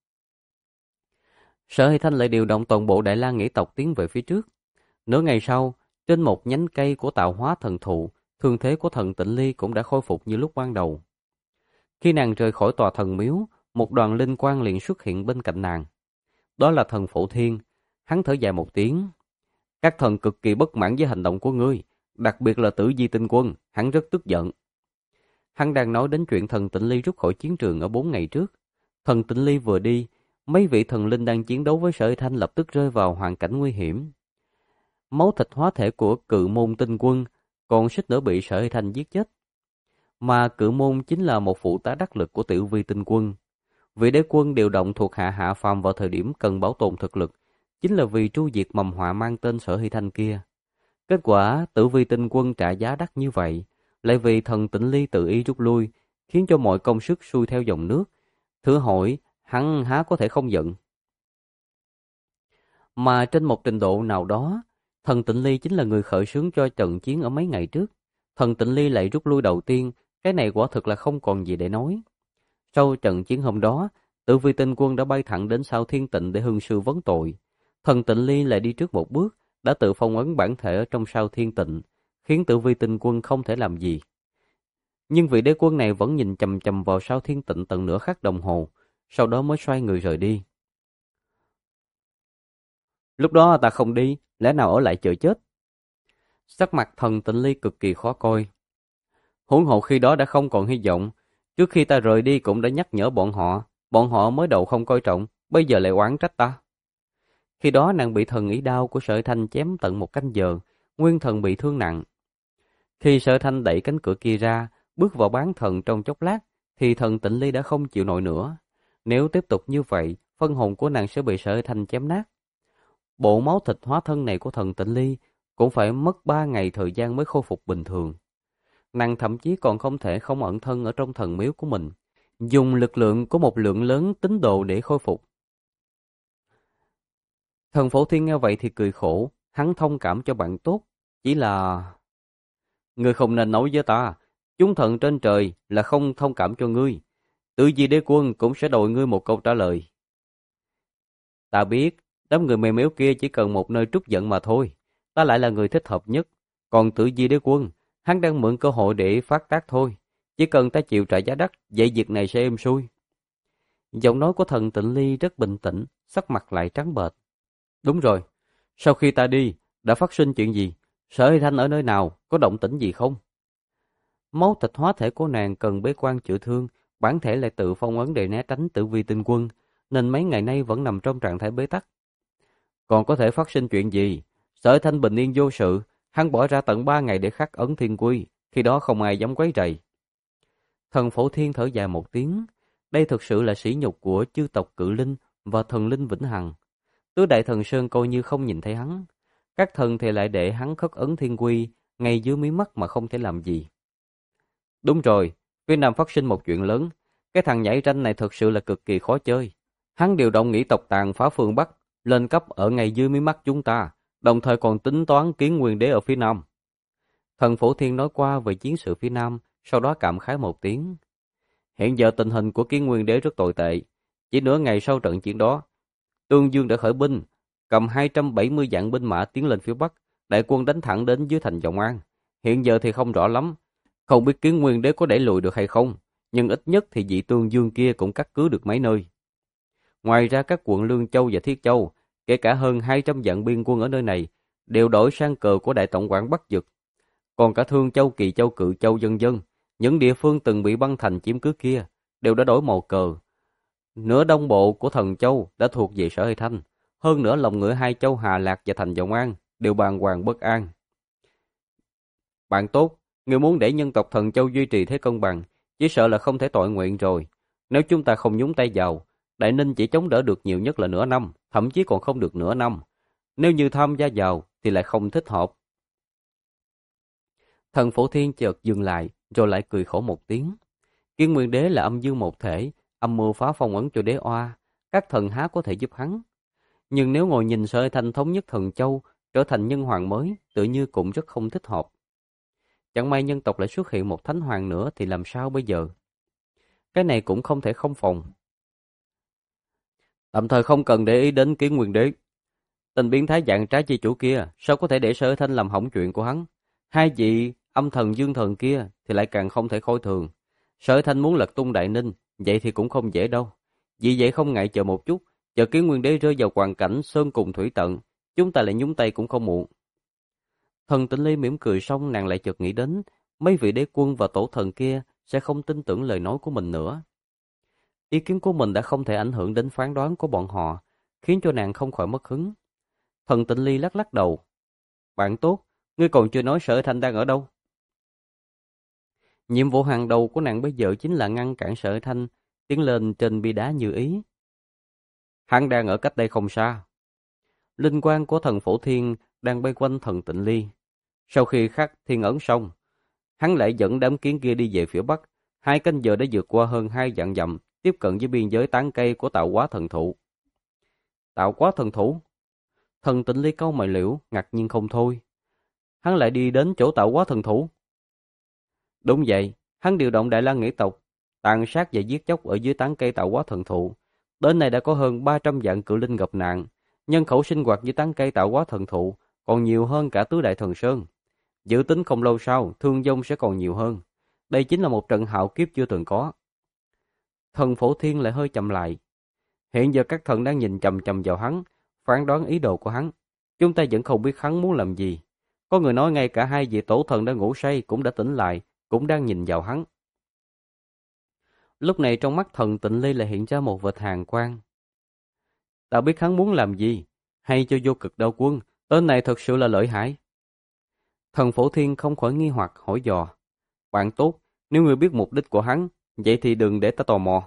S1: Sở Hải Thanh lại điều động toàn bộ Đại La Nghĩ tộc tiến về phía trước. Nửa ngày sau, trên một nhánh cây của tạo hóa thần thụ, thương thế của thần Tịnh Ly cũng đã khôi phục như lúc ban đầu. Khi nàng rời khỏi tòa thần miếu, một đoàn linh quang liền xuất hiện bên cạnh nàng. Đó là thần Phổ Thiên. Hắn thở dài một tiếng. Các thần cực kỳ bất mãn với hành động của ngươi, đặc biệt là Tử Di Tinh Quân, hắn rất tức giận. Hắn đang nói đến chuyện thần Tịnh Ly rút khỏi chiến trường ở 4 ngày trước. Thần Tịnh Ly vừa đi, mấy vị thần linh đang chiến đấu với Sở Hải Thanh lập tức rơi vào hoàn cảnh nguy hiểm. Máu thịt hóa thể của Cự Môn Tinh Quân còn suýt nữa bị Sở Hải Thanh giết chết. Mà Cự Môn chính là một phụ tá đắc lực của Tiểu Vi Tinh Quân. Vị đế quân điều động thuộc hạ hạ phàm vào thời điểm cần bảo tồn thực lực, chính là vì tru diệt mầm họa mang tên Sở Hải Thanh kia. Kết quả Tử Vi Tinh Quân trả giá đắt như vậy, lại vì thần Tịnh Ly tự ý rút lui, khiến cho mọi công sức xuôi theo dòng nước. Thử hỏi, hắn há có thể không giận. Mà trên một trình độ nào đó, thần Tịnh Ly chính là người khởi xướng cho trận chiến ở mấy ngày trước. Thần Tịnh Ly lại rút lui đầu tiên, cái này quả thực là không còn gì để nói. Sau trận chiến hôm đó, Tử Vi Tinh Quân đã bay thẳng đến Sao Thiên Tịnh để hương sư vấn tội. Thần Tịnh Ly lại đi trước một bước, đã tự phong ấn bản thể ở trong Sao Thiên Tịnh, khiến Tử Vi Tinh Quân không thể làm gì. Nhưng vị đế quân này vẫn nhìn chằm chằm vào Sao Thiên Tịnh tận nửa khắc đồng hồ, sau đó mới xoay người rời đi. Lúc đó ta không đi, lẽ nào ở lại chờ chết? Sắc mặt thần Tịnh Ly cực kỳ khó coi. Huống hồ khi đó đã không còn hy vọng, trước khi ta rời đi cũng đã nhắc nhở bọn họ mới đầu không coi trọng, bây giờ lại oán trách ta. Khi đó nàng bị thần ý đao của Sở Thanh chém tận 1 canh giờ, nguyên thần bị thương nặng. Khi Sở Thanh đẩy cánh cửa kia ra, bước vào bán thần trong chốc lát, thì thần Tịnh Ly đã không chịu nổi nữa. Nếu tiếp tục như vậy, phân hồn của nàng sẽ bị Sở Thanh chém nát. Bộ máu thịt hóa thân này của thần Tịnh Ly cũng phải mất 3 ngày thời gian mới khôi phục bình thường. Nàng thậm chí còn không thể không ẩn thân ở trong thần miếu của mình, dùng lực lượng của một lượng lớn tín đồ để khôi phục. Thần Phổ Thiên nghe vậy thì cười khổ, hắn thông cảm cho bạn tốt, chỉ là... Ngươi không nên nói với ta, chúng thần trên trời là không thông cảm cho ngươi. Tự gì đế quân cũng sẽ đòi ngươi một câu trả lời. Ta biết, đám người mê méo kia chỉ cần một nơi trút giận mà thôi. Ta lại là người thích hợp nhất. Còn Tử Di đế quân, hắn đang mượn cơ hội để phát tác thôi. Chỉ cần ta chịu trả giá đắt, vậy việc này sẽ êm xuôi. Giọng nói của thần Tịnh Ly rất bình tĩnh, sắc mặt lại trắng bệch. Đúng rồi, sau khi ta đi, đã phát sinh chuyện gì? Sở Hải Thanh ở nơi nào? Có động tĩnh gì không? Máu thịt hóa thể của nàng cần bế quan chữa thương, bản thể lại tự phong ấn để né tránh Tử Vi Tinh Quân, nên mấy ngày nay vẫn nằm trong trạng thái bế tắc. Còn có thể phát sinh chuyện gì? Sở Hải Thanh bình yên vô sự, hắn bỏ ra tận 3 ngày để khắc ấn thiên quy, khi đó không ai dám quấy rầy. Thần Phổ Thiên thở dài một tiếng, đây thực sự là sỉ nhục của chư tộc Cự Linh và thần linh vĩnh hằng. Tứ đại thần sơn coi như không nhìn thấy hắn, các thần thì lại để hắn khắc ấn thiên quy ngay dưới mí mắt mà không thể làm gì. Đúng rồi, phía Nam phát sinh một chuyện lớn, cái thằng nhảy ranh này thực sự là cực kỳ khó chơi. Hắn điều động nghĩ tộc tàn phá phương Bắc, lên cấp ở ngay dưới mí mắt chúng ta, đồng thời còn tính toán kiến nguyên đế ở phía Nam. Thần Phổ Thiên nói qua về chiến sự phía Nam, sau đó cảm khái một tiếng. Hiện giờ tình hình của kiến nguyên đế rất tồi tệ. Chỉ nửa ngày sau trận chiến đó, Tương Dương đã khởi binh, cầm 270 vạn binh mã tiến lên phía Bắc, đại quân đánh thẳng đến dưới thành Dòng An. Hiện giờ thì không rõ lắm, không biết kiến nguyên đế có đẩy lùi được hay không, nhưng ít nhất thì vị Tương Dương kia cũng cắt cứ được mấy nơi. Ngoài ra các quận Lương Châu và Thiết Châu, kể cả hơn 200 vạn biên quân ở nơi này, đều đổi sang cờ của Đại Tổng quản Bắc Dực. Còn cả Thương Châu, Kỳ Châu, Cự Châu vân vân, những địa phương từng bị băng thành chiếm cứ kia, đều đã đổi màu cờ. Nửa đông bộ của Thần Châu đã thuộc về Sở Hải Thanh, hơn nữa lòng ngựa hai châu Hà Lạc và thành Dòng An đều bàng hoàng bất an. Bạn tốt, người muốn để nhân tộc Thần Châu duy trì thế cân bằng, chỉ sợ là không thể toại nguyện rồi. Nếu chúng ta không nhúng tay vào, Đại Ninh chỉ chống đỡ được nhiều nhất là nửa năm, thậm chí còn không được nửa năm. Nếu như tham gia vào thì lại không thích hợp. Thần Phổ Thiên chợt dừng lại, rồi lại cười khổ một tiếng. Kiên Nguyên Đế là âm dương một thể, âm mưu phá phong ấn cho đế oa, các thần há có thể giúp hắn. Nhưng nếu ngồi nhìn Sở Thanh thống nhất Thần Châu, trở thành nhân hoàng mới, tự như cũng rất không thích hợp. Chẳng may nhân tộc lại xuất hiện một thánh hoàng nữa thì làm sao bây giờ? Cái này cũng không thể không phòng. Tạm thời không cần để ý đến Kiến Nguyên Đế. Tình biến thái dạng trái chi chủ kia, sao có thể để Sở Thanh làm hỏng chuyện của hắn? Hai vị âm thần dương thần kia thì lại càng không thể coi thường. Sở Thanh muốn lật tung Đại Ninh, vậy thì cũng không dễ đâu. Vì vậy không ngại chờ một chút, chờ Kiến Nguyên Đế rơi vào hoàn cảnh sơn cùng thủy tận, chúng ta lại nhúng tay cũng không muộn. Thần Tĩnh Ly mỉm cười xong, nàng lại chợt nghĩ đến mấy vị đế quân và tổ thần kia sẽ không tin tưởng lời nói của mình nữa. Ý kiến của mình đã không thể ảnh hưởng đến phán đoán của bọn họ, khiến cho nàng không khỏi mất hứng. Thần Tĩnh Ly lắc lắc đầu. Bạn tốt, ngươi còn chưa nói Sở Thanh đang ở đâu? Nhiệm vụ hàng đầu của nàng bây giờ chính là ngăn cản Sở Thanh tiến lên trên bia đá như ý. Hắn đang ở cách đây không xa. Linh quang của thần Phổ Thiên đang bay quanh thần Tịnh Ly. Sau khi khắc thiên ấn xong, hắn lại dẫn đám kiến kia đi về phía bắc. 2 canh giờ đã vượt qua hơn 2 vạn dặm, tiếp cận với biên giới tán cây của Tạo Hóa Thần Thụ. Tạo Hóa Thần Thụ? Thần Tịnh Ly cau mày liễu, ngạc nhiên không thôi. Hắn lại đi đến chỗ Tạo Hóa Thần Thụ? Đúng vậy, hắn điều động Đại La Nghĩ tộc, tàn sát và giết chóc ở dưới tán cây Tạo Hóa Thần Thụ. Đến nay đã có hơn 300 vạn cự linh gặp nạn, nhân khẩu sinh hoạt dưới tán cây Tạo Hóa Thần Thụ còn nhiều hơn cả Tứ Đại Thần Sơn. Dự tính không lâu sau, thương vong sẽ còn nhiều hơn. Đây chính là một trận hạo kiếp chưa từng có. Thần Phổ Thiên lại hơi chậm lại. Hiện giờ các thần đang nhìn chằm chằm vào hắn, phán đoán ý đồ của hắn. Chúng ta vẫn không biết hắn muốn làm gì. Có người nói ngay cả 2 vị tổ thần đang ngủ say cũng đã tỉnh lại, cũng đang nhìn vào hắn. Lúc này trong mắt thần Tịnh Ly lại hiện ra một vệt hàn quang. Ta biết hắn muốn làm gì, hay cho vô cực đao quân, tên này thật sự là lợi hại. Thần Phổ Thiên không khỏi nghi hoặc hỏi dò. Bạn tốt, nếu ngươi biết mục đích của hắn, vậy thì đừng để ta tò mò.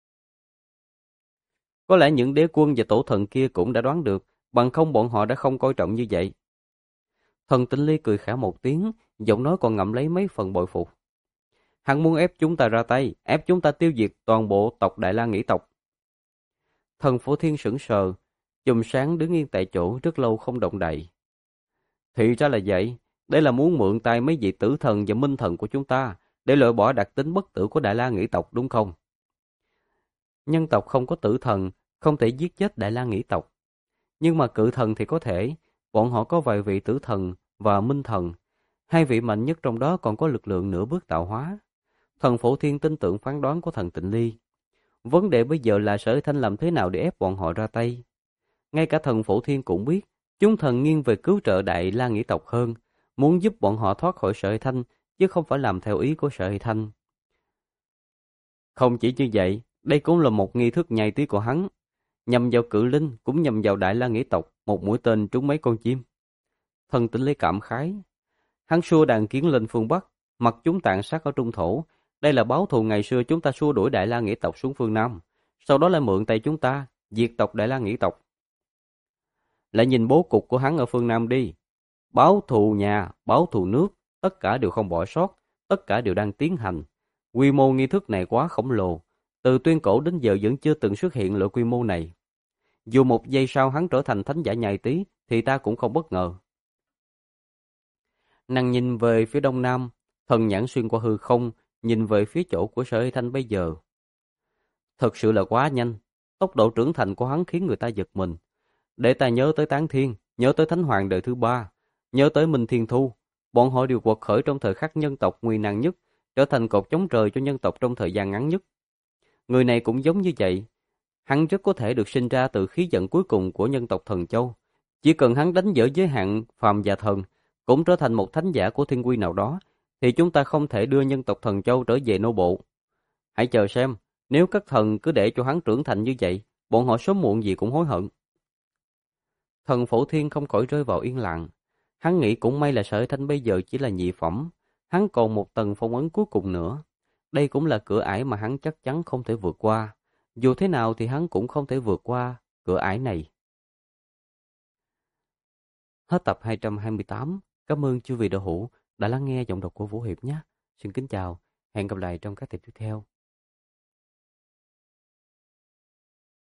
S1: Có lẽ những đế quân và tổ thần kia cũng đã đoán được, bằng không bọn họ đã không coi trọng như vậy. Thần Tịnh Ly cười khẽ một tiếng, giọng nói còn ngậm lấy mấy phần bội phục. Hắn muốn ép chúng ta ra tay, ép chúng ta tiêu diệt toàn bộ tộc Đại La Nghĩ tộc. Thần Phổ Thiên sững sờ, chùm sáng đứng yên tại chỗ rất lâu không động đậy. Thì ra là vậy, đây là muốn mượn tay mấy vị tử thần và minh thần của chúng ta, để loại bỏ đặc tính bất tử của Đại La Nghĩ tộc đúng không? Nhân tộc không có tử thần, không thể giết chết Đại La Nghĩ tộc. Nhưng mà cự thần thì có thể, bọn họ có vài vị tử thần và minh thần. 2 vị mạnh nhất trong đó còn có lực lượng nửa bước tạo hóa. Thần Phổ Thiên tin tưởng phán đoán của thần Tịnh Ly. Vấn đề bây giờ là Sở Thanh làm thế nào để ép bọn họ ra tay. Ngay cả thần Phổ Thiên cũng biết, chúng thần nghiêng về cứu trợ Đại La Nghĩ tộc hơn, muốn giúp bọn họ thoát khỏi Sở Thanh, chứ không phải làm theo ý của Sở Thanh. Không chỉ như vậy, đây cũng là một nghi thức nhai tí của hắn. Nhằm vào cự linh, cũng nhằm vào Đại La Nghĩ tộc, một mũi tên trúng mấy con chim. Thần Tịnh Ly cảm khái. Hắn xua đàn kiến lên phương Bắc, mặc chúng tàn sát ở Trung Thổ. Đây là báo thù ngày xưa chúng ta xua đuổi Đại La Nghĩ tộc xuống phương Nam. Sau đó lại mượn tay chúng ta, diệt tộc Đại La Nghĩ tộc. Lại nhìn bố cục của hắn ở phương Nam đi. Báo thù nhà, báo thù nước, tất cả đều không bỏ sót, tất cả đều đang tiến hành. Quy mô nghi thức này quá khổng lồ. Từ tuyên cổ đến giờ vẫn chưa từng xuất hiện loại quy mô này. Dù một giây sau hắn trở thành thánh giả nhai tí, thì ta cũng không bất ngờ. Nàng nhìn về phía đông nam, thần nhãn xuyên qua hư không, nhìn về phía chỗ của Sở Thanh bây giờ. Thật sự là quá nhanh, tốc độ trưởng thành của hắn khiến người ta giật mình. Để ta nhớ tới Tán Thiên, nhớ tới Thánh Hoàng đời thứ 3, nhớ tới Minh Thiên Thu. Bọn họ đều quật khởi trong thời khắc nhân tộc nguy nan nhất, trở thành cột chống trời cho nhân tộc trong thời gian ngắn nhất. Người này cũng giống như vậy. Hắn rất có thể được sinh ra từ khí vận cuối cùng của nhân tộc Thần Châu. Chỉ cần hắn đánh vỡ giới hạn phàm và thần, cũng trở thành một thánh giả của thiên quy nào đó, thì chúng ta không thể đưa nhân tộc Thần Châu trở về nô bộ. Hãy chờ xem, nếu các thần cứ để cho hắn trưởng thành như vậy, bọn họ sớm muộn gì cũng hối hận. Thần Phổ Thiên không khỏi rơi vào yên lặng. Hắn nghĩ cũng may là Sở Thanh bây giờ chỉ là nhị phẩm, hắn còn một tầng phong ấn cuối cùng nữa. Đây cũng là cửa ải mà hắn chắc chắn không thể vượt qua. Dù thế nào thì hắn cũng không thể vượt qua cửa ải này. Hết tập 228. Cảm ơn chư vị đạo hữu đã lắng nghe giọng đọc của Vũ Hiệp nhé. Xin kính chào, hẹn gặp lại trong các tập tiếp theo.